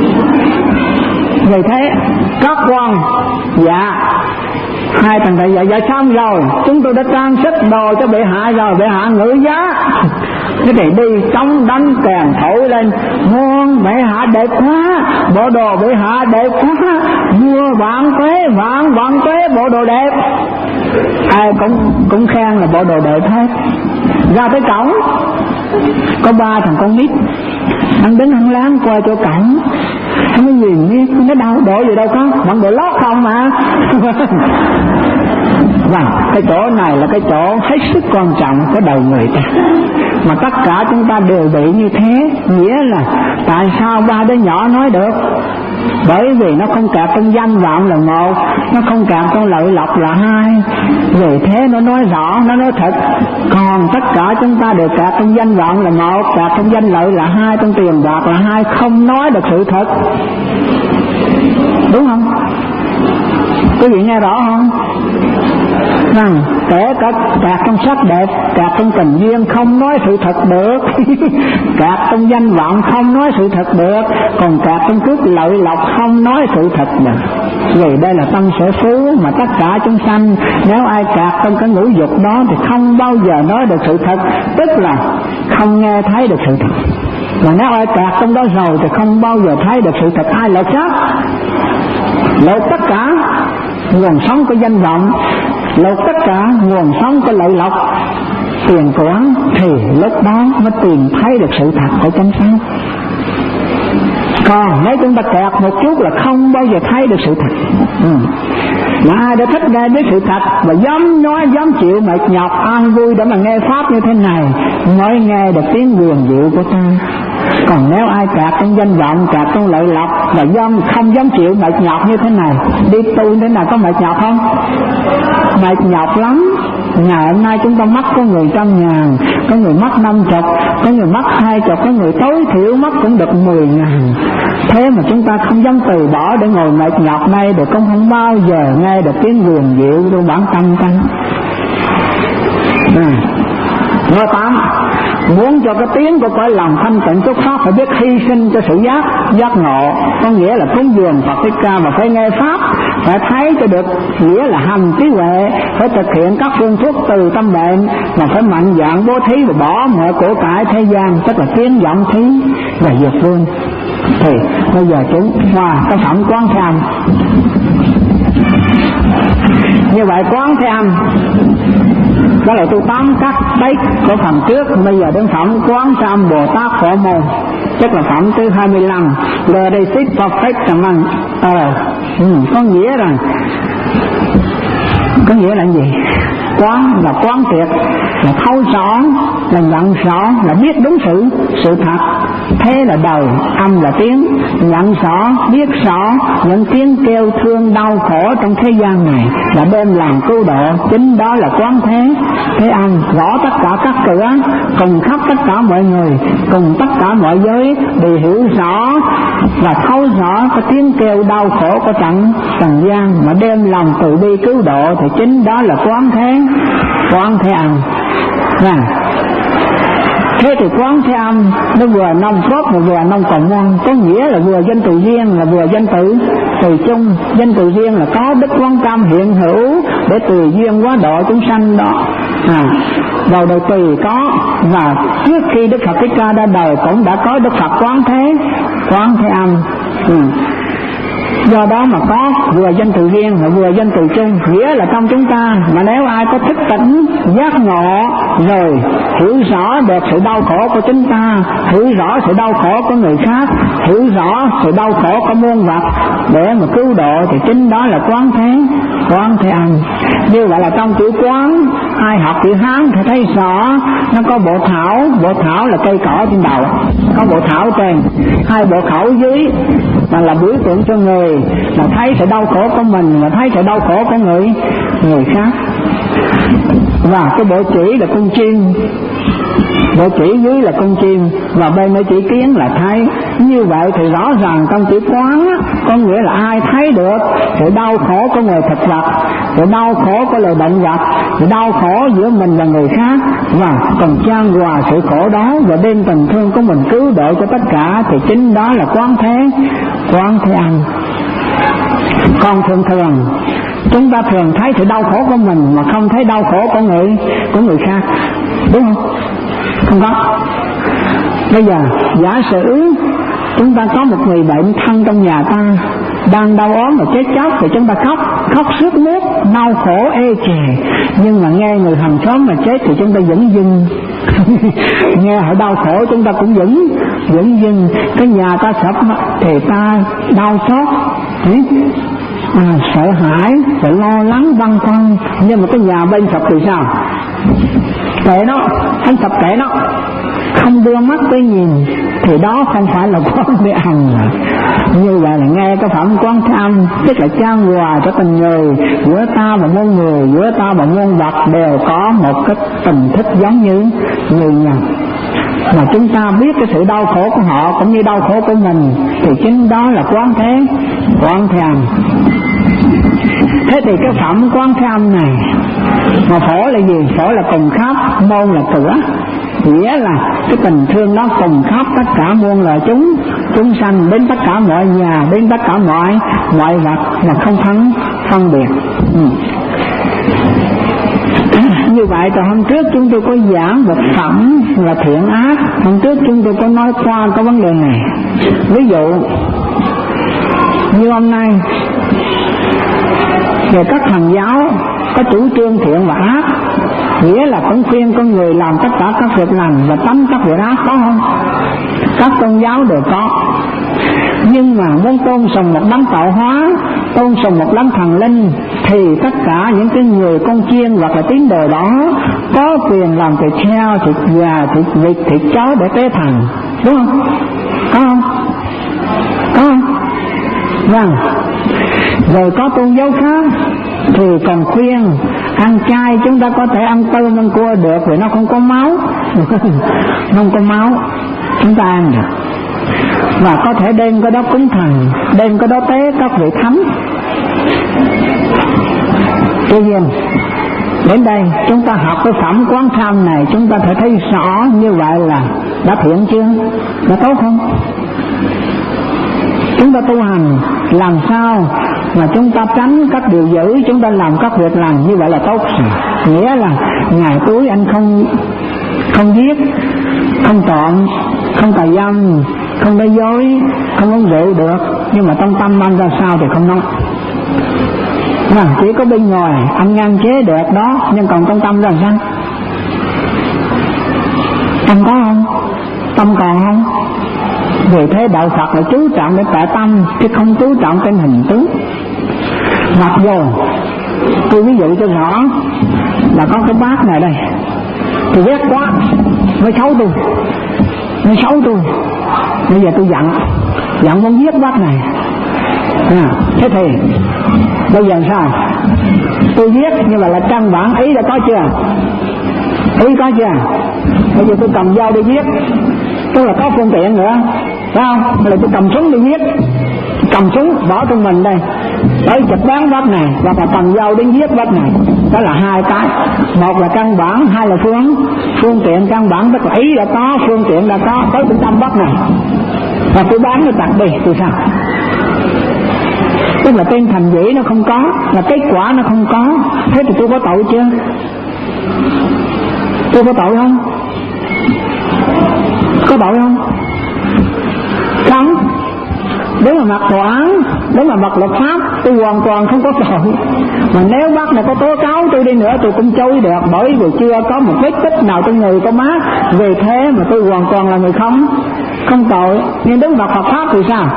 Vì thế các quan dạ hai thằng thầy dạ dạ xong rồi, chúng tôi đã trang sức đồ cho bệ hạ rồi, bệ hạ ngự giá. Cái này đi trống đánh kèn thổi lên, ngon, bệ hạ đẹp quá, bộ đồ bệ hạ đẹp quá, mua vạn tuế vạn vạn tuế bộ đồ đẹp. Ai cũng cũng khen là bộ đồ đẹp hết. Ra tới cổng có ba thằng con nít đang đứng hăng láng qua chỗ cổng, không có nhìn đi, nó đâu độ gì đâu có, bọn đồ lót không mà. Và cái chỗ này là cái chỗ hết sức quan trọng của đời người ta, mà tất cả chúng ta đều bị như thế. Nghĩa là tại sao ba đứa nhỏ nói được? Bởi vì nó không kẹt trong danh vọng là một, nó không kẹt trong lợi lộc là hai. Vì thế nó nói rõ, nó nói thật. Còn tất cả chúng ta đều kẹt trong danh vọng là một, kẹt trong danh lợi là hai, trong tiền bạc là hai, không nói được sự thật. Đúng không? Quý vị nghe rõ không? Rằng kể cả kẹt trong sắc đẹp, kẹt trong tình duyên không nói sự thật được. Kẹt trong danh vọng không nói sự thật được. Còn kẹt trong cước lợi lộc không nói sự thật được. Vì đây là tâm sở phú mà tất cả chúng sanh, nếu ai kẹt trong cái ngũ dục đó thì không bao giờ nói được sự thật, tức là không nghe thấy được sự thật. Mà nếu ai kẹt trong đó rồi thì không bao giờ thấy được sự thật. Ai lột xác? Lột tất cả nguồn sống của danh vọng, lột tất cả nguồn sống của lợi lộc, tiền của, thì lúc đó mới tìm thấy được sự thật của chúng sanh. Còn nếu chúng ta kẹt một chút là không bao giờ thấy được sự thật. Ừ. Mà ai đã thích nghe với sự thật và dám nói, dám chịu mệt nhọc an vui để mà nghe pháp như thế này mới nghe được tiếng huyền diệu của ta. Còn nếu ai kẹt trong danh vọng, kẹt trong lợi lộc và dám không dám chịu mệt nhọc như thế này, đi tu thế nào có mệt nhọc không? Mệt nhọc lắm. Ngày hôm nay chúng ta mắc có người trăm ngàn, có người mắc năm chục, có người mắc hai chục, có người tối thiểu mắc cũng được mười ngàn. Thế mà chúng ta không dám từ bỏ để ngồi mệt nhọc này, để cũng không bao giờ nghe được tiếng huyền diệu trong bản tâm ta. À, ngôi tám, muốn cho cái tiếng của cõi lòng thanh tịnh xuất phát phải biết hy sinh cho sự giác giác ngộ, có nghĩa là cúng dường Phật Thích Ca mà phải nghe pháp, phải thấy cho được nghĩa là hành trí huệ, phải thực hiện các phương thuốc từ tâm bệnh, mà phải mạnh dạn bố thí và bỏ mọi của cải thế gian, tức là tiếng vọng thí và dược vương. Thì bây giờ chúng hòa wow, cái phẩm quán tham. Như vậy quán thế âm đó là tôi tóm các đấy của phần trước. Bây giờ đến phẩm quán thế âm Bồ Tát Phổ Môn, tức là phẩm thứ hai mươi lăm, The Basic Perfect. Ờ, ừ, có nghĩa rằng có nghĩa là gì? Quán là quán triệt, là thấu rõ, là nhận rõ, là biết đúng sự sự thật. Thế là đời, âm là tiếng, nhận rõ, biết rõ những tiếng kêu thương đau khổ trong thế gian này là đem làm cứu độ. Chính đó là quán thế. Thế âm gõ tất cả các cửa, cùng khắp tất cả mọi người, cùng tất cả mọi giới đều hiểu rõ và thấu rõ cái tiếng kêu đau khổ của trận trần gian mà đem lòng từ bi cứu độ, thì chính đó là quán thế. Quán thế âm. Nè, thế thì quán thế âm nó vừa nông cốt và vừa nông cộng môn, có nghĩa là vừa danh từ riêng là vừa danh từ từ chung. Danh từ riêng là có đức quán tâm hiện hữu để tùy duyên quá độ chúng sanh đó. À, vào đời tùy có, và trước khi Đức Phật Thích Ca ra đời cũng đã có Đức Phật quán thế, quán thế âm. Ừ. Do đó mà có vừa danh từ riêng và vừa danh từ chung, nghĩa là trong chúng ta mà nếu ai có thức tỉnh giác ngộ rồi hiểu rõ được sự đau khổ của chúng ta, hiểu rõ sự đau khổ của người khác, hiểu rõ sự đau khổ của muôn vật để mà cứu độ, thì chính đó là quán thế, quán thế âm. Như vậy là trong chữ quán, ai học chữ Hán thì thấy rõ nó có bộ thảo, bộ thảo là cây cỏ trên đầu, có bộ thảo trên, hai bộ khẩu dưới mà là biểu tượng cho người mà thấy sự đau khổ của mình, mà thấy sự đau khổ của người người khác. Và cái bộ chỉ là con chim, bộ chỉ dưới là con chim, và bên nơi chỉ kiến là thấy. Như vậy thì rõ ràng trong chữ quán có nghĩa là ai thấy được sự đau khổ của người thực vật, sự đau khổ của loài động vật, sự đau khổ giữa mình và người khác, và còn chan hòa sự khổ đó và đem tình thương của mình cứu độ cho tất cả, thì chính đó là quán thế, quán thế âm. Còn thường thường chúng ta thường thấy sự đau khổ của mình mà không thấy đau khổ của người của người khác, đúng không? Không có. Bây giờ giả sử chúng ta có một người bệnh thân trong nhà ta đang đau ốm và chết chóc, thì chúng ta khóc khóc sướt mướt đau khổ ê chề, nhưng mà nghe người hàng xóm mà chết thì chúng ta vẫn dưng nghe họ đau khổ chúng ta cũng vẫn vẫn dưng. Cái nhà ta sập thì ta đau xót, à, sợ hãi, sợ lo lắng băn khoăn, nhưng mà cái nhà bên sập thì sao? Kệ nó, anh sập kệ nó, không đưa mắt tới nhìn, thì đó không phải là quán thế âm. Như vậy là nghe cái phẩm quán thế âm, tức là chan hòa cho tình người, giữa ta và muôn người, giữa ta và muôn vật đều có một cái tình thích giống như như nhau. Mà chúng ta biết cái sự đau khổ của họ cũng như đau khổ của mình, thì chính đó là quán thế, quán thế âm. Thế thì cái phẩm quán thế âm này, mà phổ là gì? Phổ là cùng khắp, môn là cửa, nghĩa là cái tình thương đó cùng khắp tất cả muôn loài chúng chúng sanh, đến tất cả mọi nhà, đến tất cả mọi mọi vật mà không phân phân biệt. Ừ. Như vậy từ hôm trước chúng tôi có giảng một phẩm là thiện ác, hôm trước chúng tôi có nói qua cái vấn đề này. Ví dụ như hôm nay về các thằng giáo có chủ trương thiện và ác, nghĩa là cũng khuyên con người làm tất cả các việc lành và tránh các việc ác, có không? Các tôn giáo đều có. Nhưng mà muốn tôn sùng một đấng tạo hóa, tôn sùng một đấng thần linh, thì tất cả những cái người con chiên hoặc là tín đồ đó có quyền làm thịt heo, thịt gà, thịt vịt, thịt chó để tế thần, đúng không? Có không? Có không? Vâng. Rồi có tôn giáo khác thì còn khuyên ăn chay chúng ta có thể ăn tôm ăn cua được vì nó không có máu không có máu chúng ta ăn được, và có thể đem cái đó cúng thần, đem cái đó tế các vị thánh. Tuy nhiên đến đây chúng ta học cái phẩm quán thế âm này, chúng ta phải thấy rõ như vậy là đã thiện chưa, đã tốt không? Chúng ta tu hành làm sao mà chúng ta tránh các điều dữ, chúng ta làm các việc lành, như vậy là tốt rồi. Nghĩa là ngày cuối anh không không giết, không trộm, không tà dâm, không nói dối, không uống rượu được, nhưng mà trong tâm anh ra sao thì không nói. à, chỉ có bên ngoài anh ngang chế được đó, nhưng còn trong tâm rồi sao? Tâm có không? Tâm còn không? Vì thế đạo Phật là chú trọng đến tại tâm, chứ không chú trọng trên hình tướng. Mặc dù tôi ví dụ cho rõ là có cái bát này đây, tôi ghét quá, nó xấu tôi, nó xấu tôi, bây giờ tôi giận, giận muốn giết bát này. À, thế thì bây giờ sao? Tôi giết nhưng mà là căn bản ý đã có chưa? Ý có chưa? Bây giờ tôi cầm dao để giết, tức là có phương tiện nữa, phải không? Hay là tôi cầm súng để giết, cầm súng bỏ trong mình đây, tới chụp bán bát này, hoặc là cầm dao đến giết bát này. Đó là hai cái, một là căn bản, hai là phương phương tiện. Căn bản tức là ý đã có, phương tiện đã có, tới trung tâm bát này, và tôi bán nó tặng đi thì sao? Tức là tên thành dĩ nó không có, là kết quả nó không có. Thế thì tôi có tội chưa? Tôi có tội không? Có tội không? Không. Đúng là mặt tòa án, đúng là mặt luật pháp, tôi hoàn toàn không có tội. Mà nếu bác này có tố cáo tôi đi nữa tôi cũng chối được, bởi vì chưa có một vết tích nào trong người có má. Vì thế mà tôi hoàn toàn là người không không tội. Nhưng đúng mặt Phật pháp thì sao?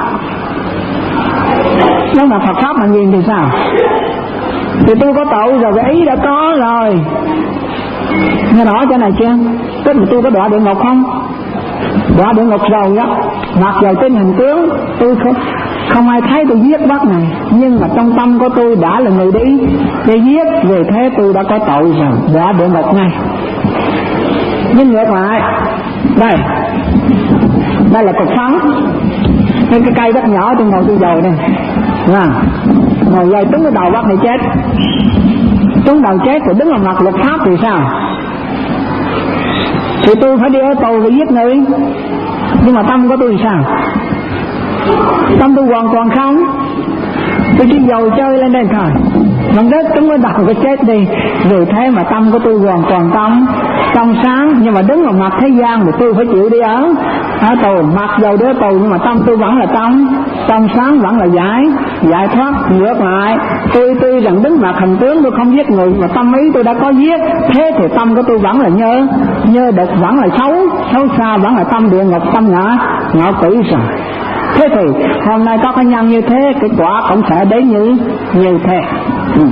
Nếu mà Phật pháp mà nhìn thì sao? Thì tôi có tội rồi, cái ý đã có rồi. Nghe rõ chỗ này chưa? Tức là tôi có đọa địa ngục không? Đọa địa ngục rồi đó. Mặc dù trên hình tướng tôi không, không ai thấy tôi giết bác này, nhưng mà trong tâm của tôi đã là người đi để giết, vì thế tôi đã có tội rồi, đọa địa ngục ngay. Nhưng ngược lại, đây đây là cục phấn, cái cái cây đất nhỏ tôi ngồi tôi dầu đây, à, ngồi dây trúng cái đầu bác này chết, trúng đầu chết rồi đứng vào mặt luật pháp thì sao? Thì tôi phải đi ở tù để giết người, nhưng mà tâm của tôi thì sao? Tâm tôi hoàn toàn không, tôi chỉ dầu chơi lên đây thôi, mà rớt trúng cái đầu cái chết đi. Vì thế mà tâm của tôi hoàn toàn tâm trong sáng, nhưng mà đứng vào mặt thế gian thì tôi phải chịu đi ở ở tù. Mặc dầu đi ở tù nhưng mà tâm tôi vẫn là trong trong sáng, vẫn là giải giải thoát. Ngược lại, tôi tuy rằng đứng mặt hình tướng tôi không giết người, mà tâm ý tôi đã có giết, thế thì tâm của tôi vẫn là nhớ nhớ đực, vẫn là xấu xấu xa, vẫn là tâm địa ngục, tâm ngã ngõ quỷ rồi. Thế thì hôm nay có cái nhân như thế, cái quả cũng sẽ đến như như thế. Ừ.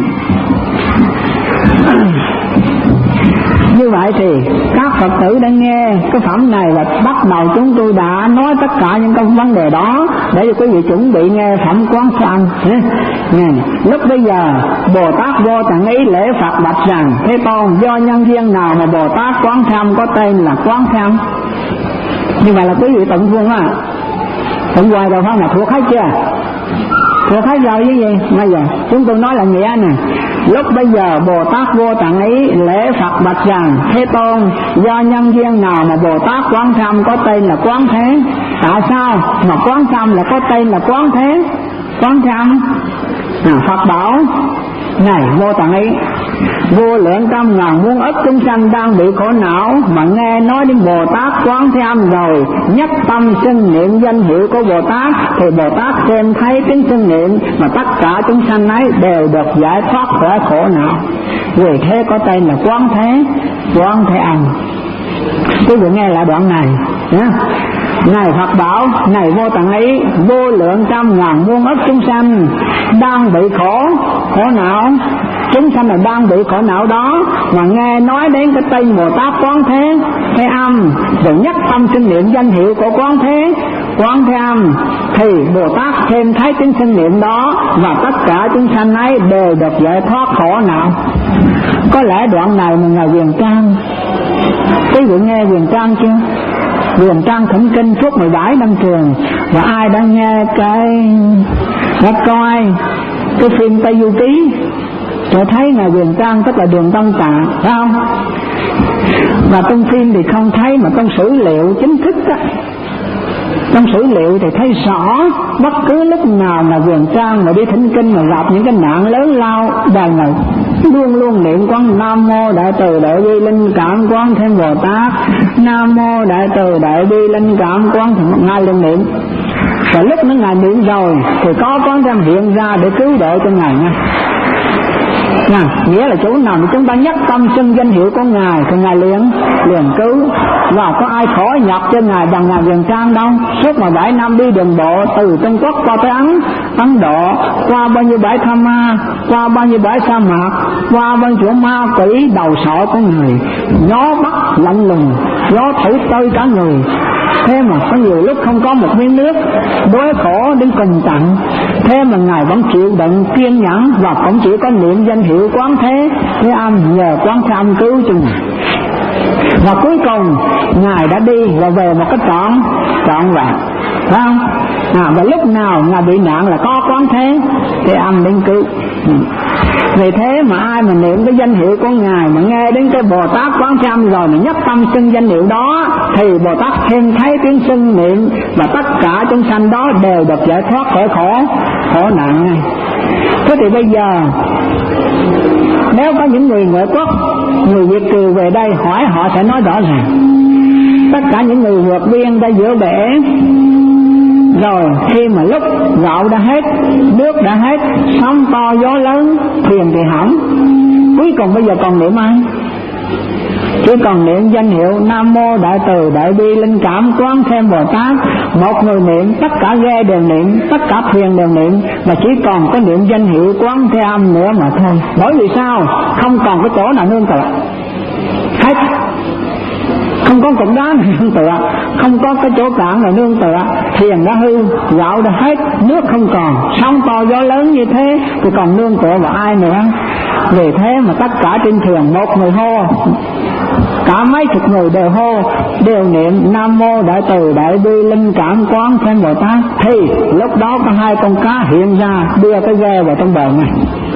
Như vậy thì các Phật tử đang nghe cái phẩm này là bắt đầu chúng tôi đã nói tất cả những cái vấn đề đó để cho quý vị chuẩn bị nghe phẩm Quán Sanh. Nghe, lúc bây giờ Bồ Tát Vô Tận Ý lễ Phật bạch rằng: Thế Tôn, do nhân duyên nào mà Bồ Tát Quán Tham có tên là Quán Tham? Như vậy là quý vị tận phương á, tận hoài rồi không, là thuộc hết chưa? Thuộc hết rồi chứ gì? Bây giờ chúng tôi nói là nghĩa nè. Lúc bây giờ Bồ Tát Vô Tận Ý lễ Phật bạch rằng: Thế Tôn, do nhân duyên nào mà Bồ Tát Quán Tham có tên là Quán Thế? Tại sao mà Quán Tham là có tên là Quán Thế? Quán Tham à, Phật bảo: này Vô Tận Ý, vô lượng trăm ngàn muôn ức chúng sanh đang bị khổ não, mà nghe nói đến Bồ Tát Quán Tham rồi nhất tâm xưng niệm danh hiệu của Bồ Tát, thì Bồ Tát xem thấy tiếng xưng niệm mà tất cả chúng sanh ấy đều được giải thoát khỏi khổ não. Vì thế có tên là Quán Thế, Quán Thế Âm. Quý vị nghe lại đoạn này nhé. Này Phật bảo: này Vô Tận Ý, vô lượng trăm ngàn muôn ức chúng sanh đang bị khổ khổ não, chúng sanh là đang bị khổ não đó, mà nghe nói đến cái tên Bồ Tát Quán Thế Thế Âm, rồi nhất tâm sinh niệm danh hiệu của Quán Thế Quán Thế Âm, thì Bồ Tát thêm thấy tiếng sinh niệm đó, và tất cả chúng sanh ấy đều được giải thoát khổ não. Có lẽ đoạn này mà Ngài Huyền Trang, quý vị nghe Huyền Trang chưa? Huyền Trang thỉnh kinh suốt mười bảy năm trường, và ai đã nghe cái đã coi cái phim Tây Du Ký sẽ thấy Ngài Huyền Trang tức là Đường Tân Tạng, phải không? Và trong phim thì không thấy, mà trong sử liệu chính thức á, trong sử liệu thì thấy rõ bất cứ lúc nào là Huyền Trang mà đi thỉnh kinh mà gặp những cái nạn lớn lao, đàn này luôn luôn niệm quán Nam Mô Đại Từ Đại Bi Linh Cảm Quán Thế Bồ Tát, Nam Mô Đại Từ Đại Bi Linh Cảm Quán Thế, Ngài luôn niệm. Và lúc nó Ngài niệm rồi thì có Quán Thế hiện ra để cứu độ cho Ngài nha. Nè, nghĩa là chỗ nào chúng ta nhắc tâm xưng danh hiệu của Ngài thì Ngài liền liền cứu. Và có ai khổ nhọc cho Ngài bằng Ngài Viền Trang đâu. Suốt mà bảy năm đi đường bộ từ Trung Quốc qua tới Ấn Ấn Độ, qua bao nhiêu bãi Tha Ma, qua bao nhiêu bãi sa mạc, qua bao nhiêu chỗ ma quỷ đầu sọ của Ngài, gió bắc lạnh lùng, gió thổi tơi cả người. Thế mà có nhiều lúc không có một miếng nước, đói khổ đến cùng tận, thế mà Ngài vẫn chịu đựng kiên nhẫn và cũng chỉ có niệm danh hiệu Quán Thế Thế Âm, nhờ Quán Thế Âm cứu cho Ngài. Và cuối cùng Ngài đã đi và về một cái trọn trọn vẹn, phải không? À, và lúc nào Ngài bị nạn là có Quán Thế Thế Âm đến cứu. Ừ. Vì thế mà ai mà niệm cái danh hiệu của Ngài, mà nghe đến cái Bồ Tát Quán Thế Âm rồi mà nhắc tâm xưng danh hiệu đó, thì Bồ Tát thêm thấy tiếng xưng niệm, và tất cả chúng sanh đó đều được giải thoát khỏi khổ khổ nạn này. Thế thì bây giờ nếu có những người ngoại quốc, người Việt kiều về đây hỏi, họ sẽ nói rõ ràng. Tất cả những người vượt biên ra giữa bể rồi, khi mà lúc gạo đã hết, nước đã hết, sóng to gió lớn, thuyền thì hỏng, cuối cùng bây giờ còn niệm ai? Chỉ còn niệm danh hiệu Nam Mô Đại Từ Đại Bi Linh Cảm Quán Thế Bồ Tát. Một người niệm, tất cả ghe đều niệm, tất cả thuyền đều niệm, mà chỉ còn có niệm danh hiệu Quán Thế Âm nữa mà thôi. Bởi vì sao? Không còn cái chỗ nào nương tựa hết, không có cục đá nào nương tựa, không có cái chỗ cạn nào nương tựa. Thuyền đã hư, gạo đã hết, nước không còn, sóng to gió lớn như thế thì còn nương tựa vào ai nữa? Vì thế mà tất cả trên thuyền một người hô, cả mấy chục người đều hô, đều niệm Nam Mô Đại Từ Đại Bi Linh Cảm Quán Thế Bồ Tát, thì lúc đó có hai con cá hiện ra đưa cái ghe vào trong bờ này.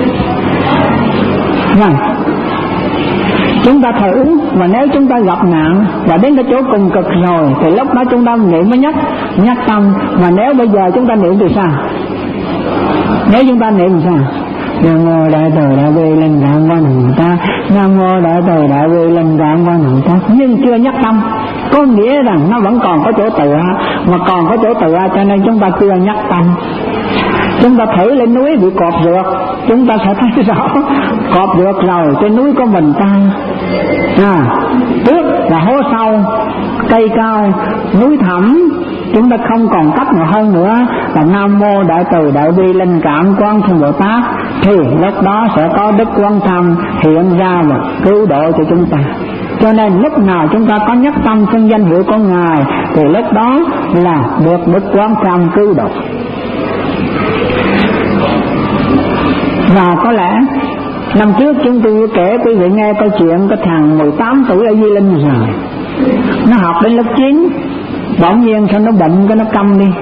Vâng, chúng ta thử, và nếu chúng ta gặp nạn và đến cái chỗ cùng cực rồi thì lúc đó chúng ta niệm mới nhắc nhắc tâm. Mà nếu bây giờ chúng ta niệm thì sao? Nếu chúng ta niệm thì sao? Nam Mô Đại Từ Đại Bi Linh Cảm Quán Thế Bồ Tát, Nam Mô Đại Từ Đại Bi Linh Cảm Quán Thế Bồ Tát, nhưng chưa nhắc tâm, có nghĩa rằng nó vẫn còn có chỗ tựa, mà còn có chỗ tựa cho nên chúng ta chưa nhắc tâm. Chúng ta thử lên núi bị cọp rượt, chúng ta sẽ thấy rõ cọp rượt rồi trên núi có mình ta. À, trước là hố sâu, cây cao, núi thẳm, chúng ta không còn cách nào hơn nữa là Nam Mô Đại Từ Đại Bi Linh Cảm Quán Thế Bồ Tát, thì lúc đó sẽ có Đức Quan Tâm hiện ra và cứu độ cho chúng ta. Cho nên lúc nào chúng ta có nhất tâm xưng danh hiệu của Ngài thì lúc đó là được Đức Quan Tâm cứu độ. Và có lẽ năm trước chúng tôi kể quý vị nghe câu chuyện có thằng mười tám tuổi ở Di Linh rồi, nó học đến lớp chín, bỗng nhiên sao nó bệnh, cái nó câm đi.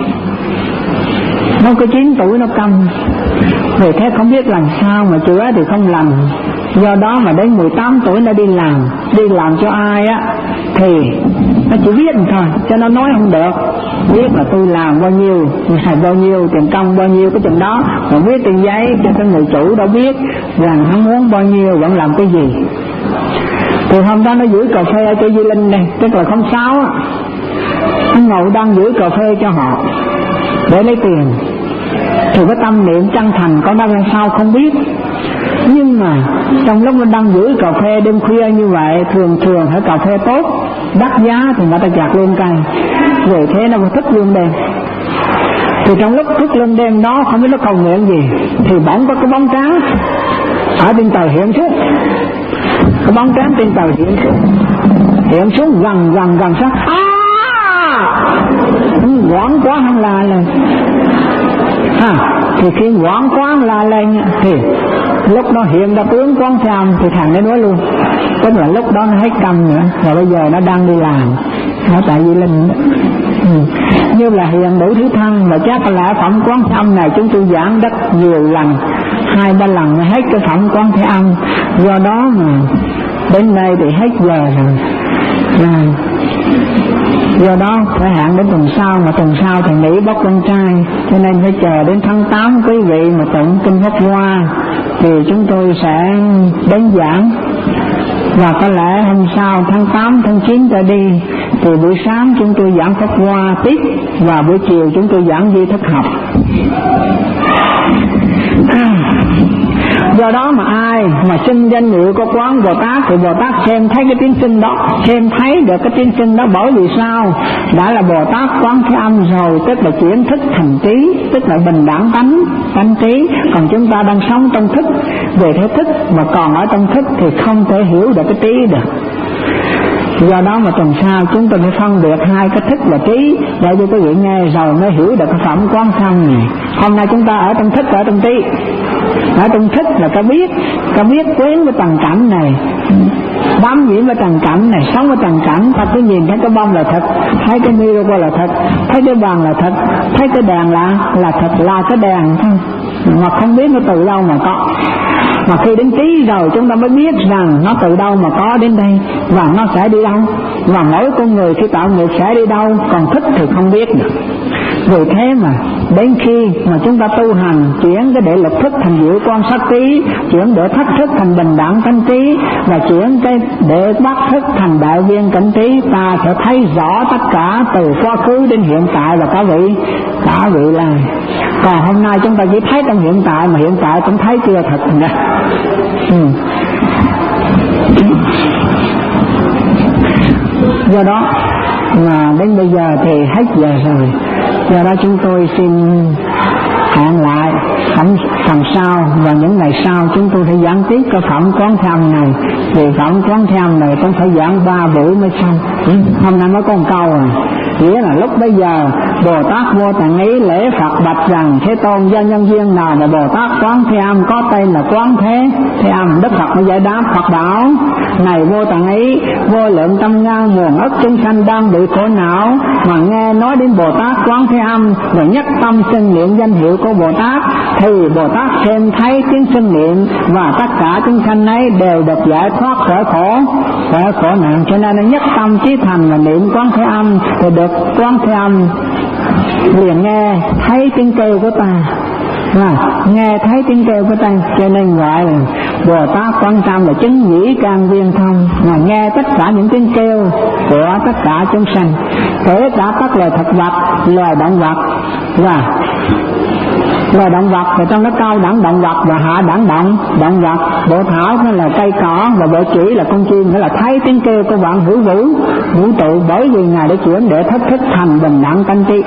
Nó có chín tuổi nó câm, vì thế không biết làm sao mà chữa thì không lành. Do đó mà đến mười tám tuổi nó đi làm, đi làm cho ai á thì nó chỉ viết thôi, cho nó nói không được. Viết là tôi làm bao nhiêu, xài bao nhiêu, tiền công bao nhiêu cái chừng đó, mà viết trên giấy cho cái người chủ đã biết rằng hắn muốn bao nhiêu vẫn làm cái gì. Thì hôm đó nó giữ cà phê ở chỗ Di Linh này, tức là không sáu á, hắn ngồi đang giữ cà phê cho họ để lấy tiền. Thì cái tâm niệm chân thành có đang làm sao không biết. Nhưng mà trong lúc mình đang giữ cà phê đêm khuya như vậy, thường thường phải cà phê tốt, đắt giá thì người ta chặt luôn cây, vì thế nó thức luôn đêm. Thì trong lúc thức luôn đêm đó không biết nó cầu nguyện gì, thì bỗng có cái bóng trắng ở trên tàu hiện xuống, cái bóng trắng trên tàu hiện xuống, hiện xuống gần gần gần sát, à, quảng quá hắn la lên. À, thì khi quảng quá la lên thì lúc đó hiện ra tướng Quán Thế Âm, thì thằng nó nói luôn, tức là lúc đó nó hết câm nữa, và bây giờ nó đang đi làm ở tại Di Linh. Ừ. Như là hiện đủ thứ thân, và chắc là phẩm Quán Thế Âm này chúng tôi giảng rất nhiều lần, hai ba lần hết cái phẩm Quán Thế Âm. Do đó mà đến đây thì hết giờ rồi. À, do đó phải hạn đến tuần sau, mà tuần sau thì nghỉ bốc con trai, cho nên phải chờ đến tháng tám quý vị mà tụng kinh Pháp Hoa thì chúng tôi sẽ đến giảng. Và có lẽ hôm sau tháng tám, tháng chín trở đi thì buổi sáng chúng tôi giảng Pháp Hoa tiếp, và buổi chiều chúng tôi giảng Di Thức học. Do đó mà ai mà xưng danh hiệu của Quán Bồ Tát thì Bồ Tát xem thấy cái tiếng xưng đó, xem thấy được cái tiếng xưng đó. Bởi vì sao? Đã là Bồ Tát Quán Thế Âm rồi, tức là chuyển thức thành trí, tức là bình đẳng tánh tánh trí. Còn chúng ta đang sống trong thức về thể thức, mà còn ở trong thức thì không thể hiểu được cái trí được. Do đó mà tuần sau chúng tôi phải phân biệt hai cái thức và trí để cho quý vị nghe rồi mới hiểu được cái phẩm Quán Thế Âm này. Hôm nay chúng ta ở trong thức, ở trong trí. Ở trong thức là cái biết, cái biết quyến với trần cảnh này, bám nhiễm với trần cảnh này, sống với trần cảnh. Ta cứ nhìn thấy cái bông là thật, thấy cái micro là thật, thấy cái bàn là thật, thấy cái đèn là là thật, là cái đèn thôi, mà không biết nó từ đâu mà có. Mà khi đến trí rồi chúng ta mới biết rằng nó từ đâu mà có đến đây, và nó sẽ đi đâu, và mỗi con người khi tạo nghiệp sẽ đi đâu, còn thức thì không biết được. Vì thế mà đến khi mà chúng ta tu hành, chuyển cái đệ lục thức thành diệu quan sát trí, chuyển đệ thất thức thành bình đẳng tánh trí, và chuyển cái đệ bát thức thành đại viên cảnh trí, ta sẽ thấy rõ tất cả từ quá khứ đến hiện tại và cả vị cả vị lai. Còn hôm nay chúng ta chỉ thấy trong hiện tại, mà hiện tại cũng thấy chưa thật nè. Ừ. Do đó mà đến bây giờ thì hết giờ rồi. Do đó chúng tôi xin hẹn lại phẩm phần sau, và những ngày sau chúng tôi sẽ giảng tiếp cái phẩm Quán Thế Âm này. Vì phẩm Quán Thế Âm này cũng phải giảng ba buổi mới xong. Ừ. Hôm nay mới có một câu à. Nghĩa là lúc bây giờ Bồ Tát Vô Tận Ý lễ Phật bạch rằng: Thế Tôn, do nhân duyên nào mà Bồ Tát Quán Thế Âm có tên là Quán Thế Thế Âm? Đức Phật mới giải đáp: Phật bảo: Này Vô Tận Ý, vô lượng trăm ngàn muôn ức chúng sanh đang bị khổ não, mà nghe nói đến Bồ Tát Quán Thế Âm và nhất tâm xưng niệm danh hiệu của Bồ Tát, thì Bồ Tát xem thấy tiếng xưng niệm, và tất cả chúng sanh ấy đều được giải thoát khỏi khổ khỏi khổ nạn. Cho nên nó nhất tâm chí thành là niệm Quán Thế Âm thì được Quán Thế Âm liền nghe thấy tiếng kêu của ta, à, nghe thấy tiếng kêu của ta, cho nên gọi là Bồ Tát Quán Thế Âm là chứng nhĩ can viên thông, mà nghe tất cả những tiếng kêu của tất cả chúng sanh, kể cả các loài thực vật, loài động vật, và loài động vật và trong đó cao đẳng động vật và hạ đẳng động động vật. Bộ thảo nó là cây cỏ, và bộ chỉ là con chim, nghĩa là thấy tiếng kêu của vạn hữu vũ vũ trụ. Bởi vì ngài đã chuyển để thất thức thành bình đẳng tánh trí.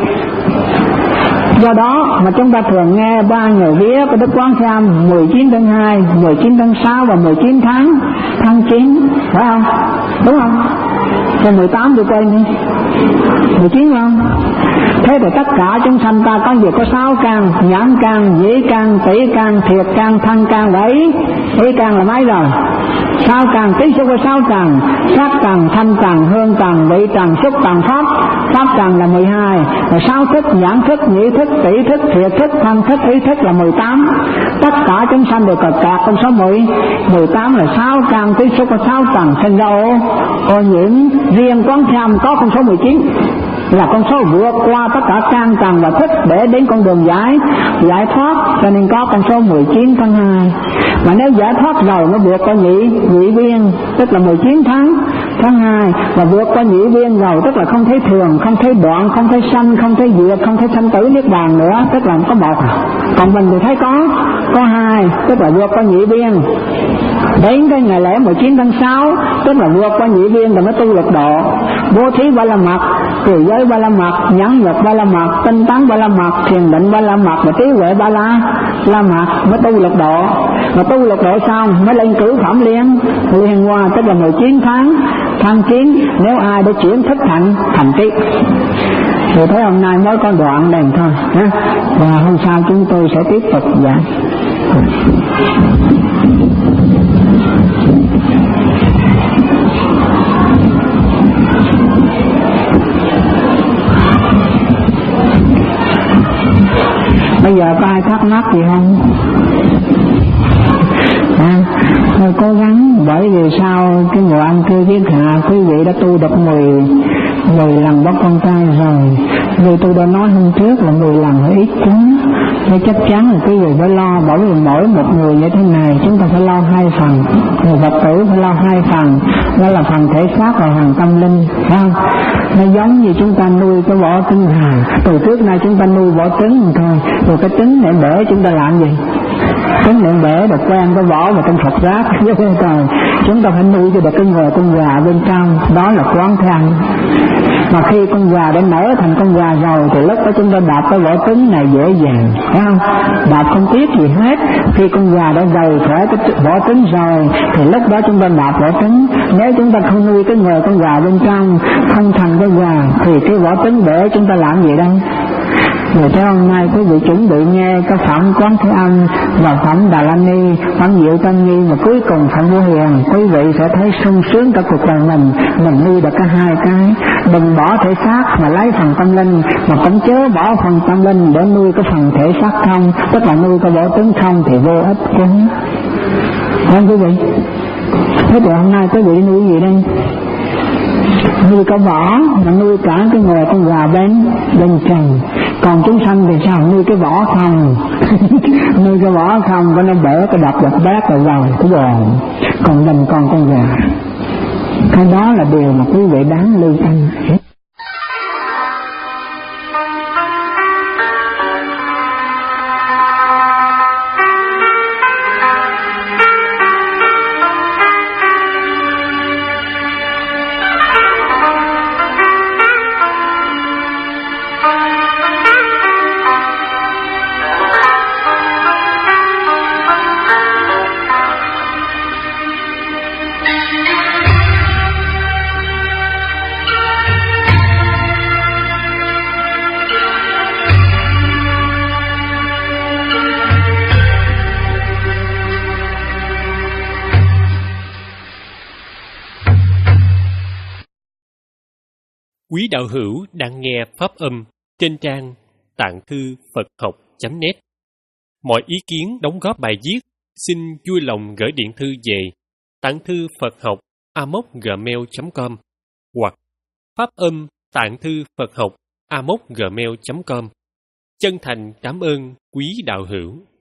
Do đó mà chúng ta thường nghe ba người vía của Đức Quán Thế Âm: mười chín tháng hai, mười chín tháng sáu và mười chín tháng tháng chín, phải không? Đúng không? Rồi mười tám tôi quên đi, mười chín không? Thế thì tất cả chúng sanh ta có gì? Có sáu căn: nhãn căn, nhĩ căn, tỷ căn, thiệt căn, thân căn và ý ý căn là mấy rồi? Sáu căn. Tí số có sáu căn: sắc căn, thanh căn, hương căn, vị căn, xúc căn, pháp pháp căn là mười hai. Rồi sáu thức: nhãn thức, nhĩ thức, tỷ thức, thiệt thức, thân thức, ý thức là mười tám. Tất cả chúng sanh đều cật cạt con số mười mười tám là sáu căn. Tí số có sáu căn sinh ra ô ô nhiễm. Riêng Quán Thế Âm có con số mười chín, là con số vượt qua tất cả căn căn và thức để đến con đường giải giải thoát, cho nên có con số mười chín tháng hai. Mà nếu giải thoát rồi nó vượt qua nhị nhị viên, tức là mười chín tháng tháng hai, và vượt qua nhị viên rồi tức là không thấy thường, không thấy đoạn, không thấy sanh, không thấy diệt, không thấy sanh tử niết bàn nữa, tức là có một. Còn mình thì thấy có có hai, tức là vượt qua nhị viên. Đến cái ngày lễ mười chín tháng sáu, tức là vượt qua nhị viên rồi mới tu lục độ. Bố thí ba la mật, trì giới ba la mật, nhẫn nhục ba la mật, tinh tấn ba la mật, thiền định ba la mật và trí huệ ba la la mật mới tu lục độ. Mà tu lục độ xong mới lên cửu phẩm liên liên hoa, tức là mười chín tháng tháng chín, nếu ai để chuyển thức thành thành trí. Thì thấy hôm nay mới có đoạn đèn thôi ha. Và hôm sau chúng tôi sẽ tiếp tục giảng. Bây giờ có ai thắc mắc gì không? À, thôi cố gắng, bởi vì sao cái mùa ăn cư viết hạ quý vị đã tu được mười mười lần bắt con trai rồi. Vì tôi đã nói hôm trước là mười lần là ít quá, nên chắc chắn là quý vị phải lo. Bởi vì mỗi một người như thế này chúng ta phải lo hai phần, người Phật tử phải lo hai phần, đó là phần thể xác và phần tâm linh, phải không? Nó giống như chúng ta nuôi cái vỏ trứng gà, từ trước nay chúng ta nuôi vỏ trứng thôi, rồi cái trứng để để chúng ta làm gì? Tính lượng để được quen cái vỏ và trong Phật giáo với cái trời, chúng ta phải nuôi cho được cái người con gà bên trong, đó là quán thế ăn. Mà khi con gà đã nở thành con gà rồi thì lúc đó chúng ta đạp cái vỏ trứng này dễ dàng, phải không? Đạp không tiếc gì hết. Khi con gà đã rời khỏi cái vỏ trứng rồi thì lúc đó chúng ta đạp vỏ trứng. Nếu chúng ta không nuôi cái người con gà bên trong, không thành cái gà, thì cái vỏ trứng để chúng ta làm gì đây? Rồi cho hôm nay quý vị chuẩn bị nghe cái phẩm Quán Thế Âm và phẩm Đà La Ni, phẩm Diệu Tâm Nhi, và cuối cùng phẩm Vô Hiền. Quý vị sẽ thấy sung sướng cả cuộc đời mình, mình nuôi được cả hai cái. Đừng bỏ thể xác mà lấy phần tâm linh, mà cũng chớ bỏ phần tâm linh để nuôi cái phần thể xác không, tức là nuôi cái vỏ trứng không thì vô ích quá. Không quý vị? Thế thì hôm nay quý vị nuôi gì đây? Nuôi cái vỏ, mà nuôi cả cái người con gà bên bên trong. Còn chúng sanh thì sao? Nuôi cái vỏ không. Nuôi cái vỏ không, có nó bể cái đập đập bát rồi rồi cái bồn, còn mình còn con gà. Cái đó là điều mà quý vị đáng lưu tâm. Quý đạo hữu đang nghe pháp âm trên trang tạng thư Phật học chấm net. Mọi ý kiến đóng góp bài viết xin vui lòng gửi điện thư về tạng thư Phật học a m o c gmail chấm com hoặc pháp âm tạng thư Phật học a m o c gmail chấm com. Chân thành cảm ơn quý đạo hữu.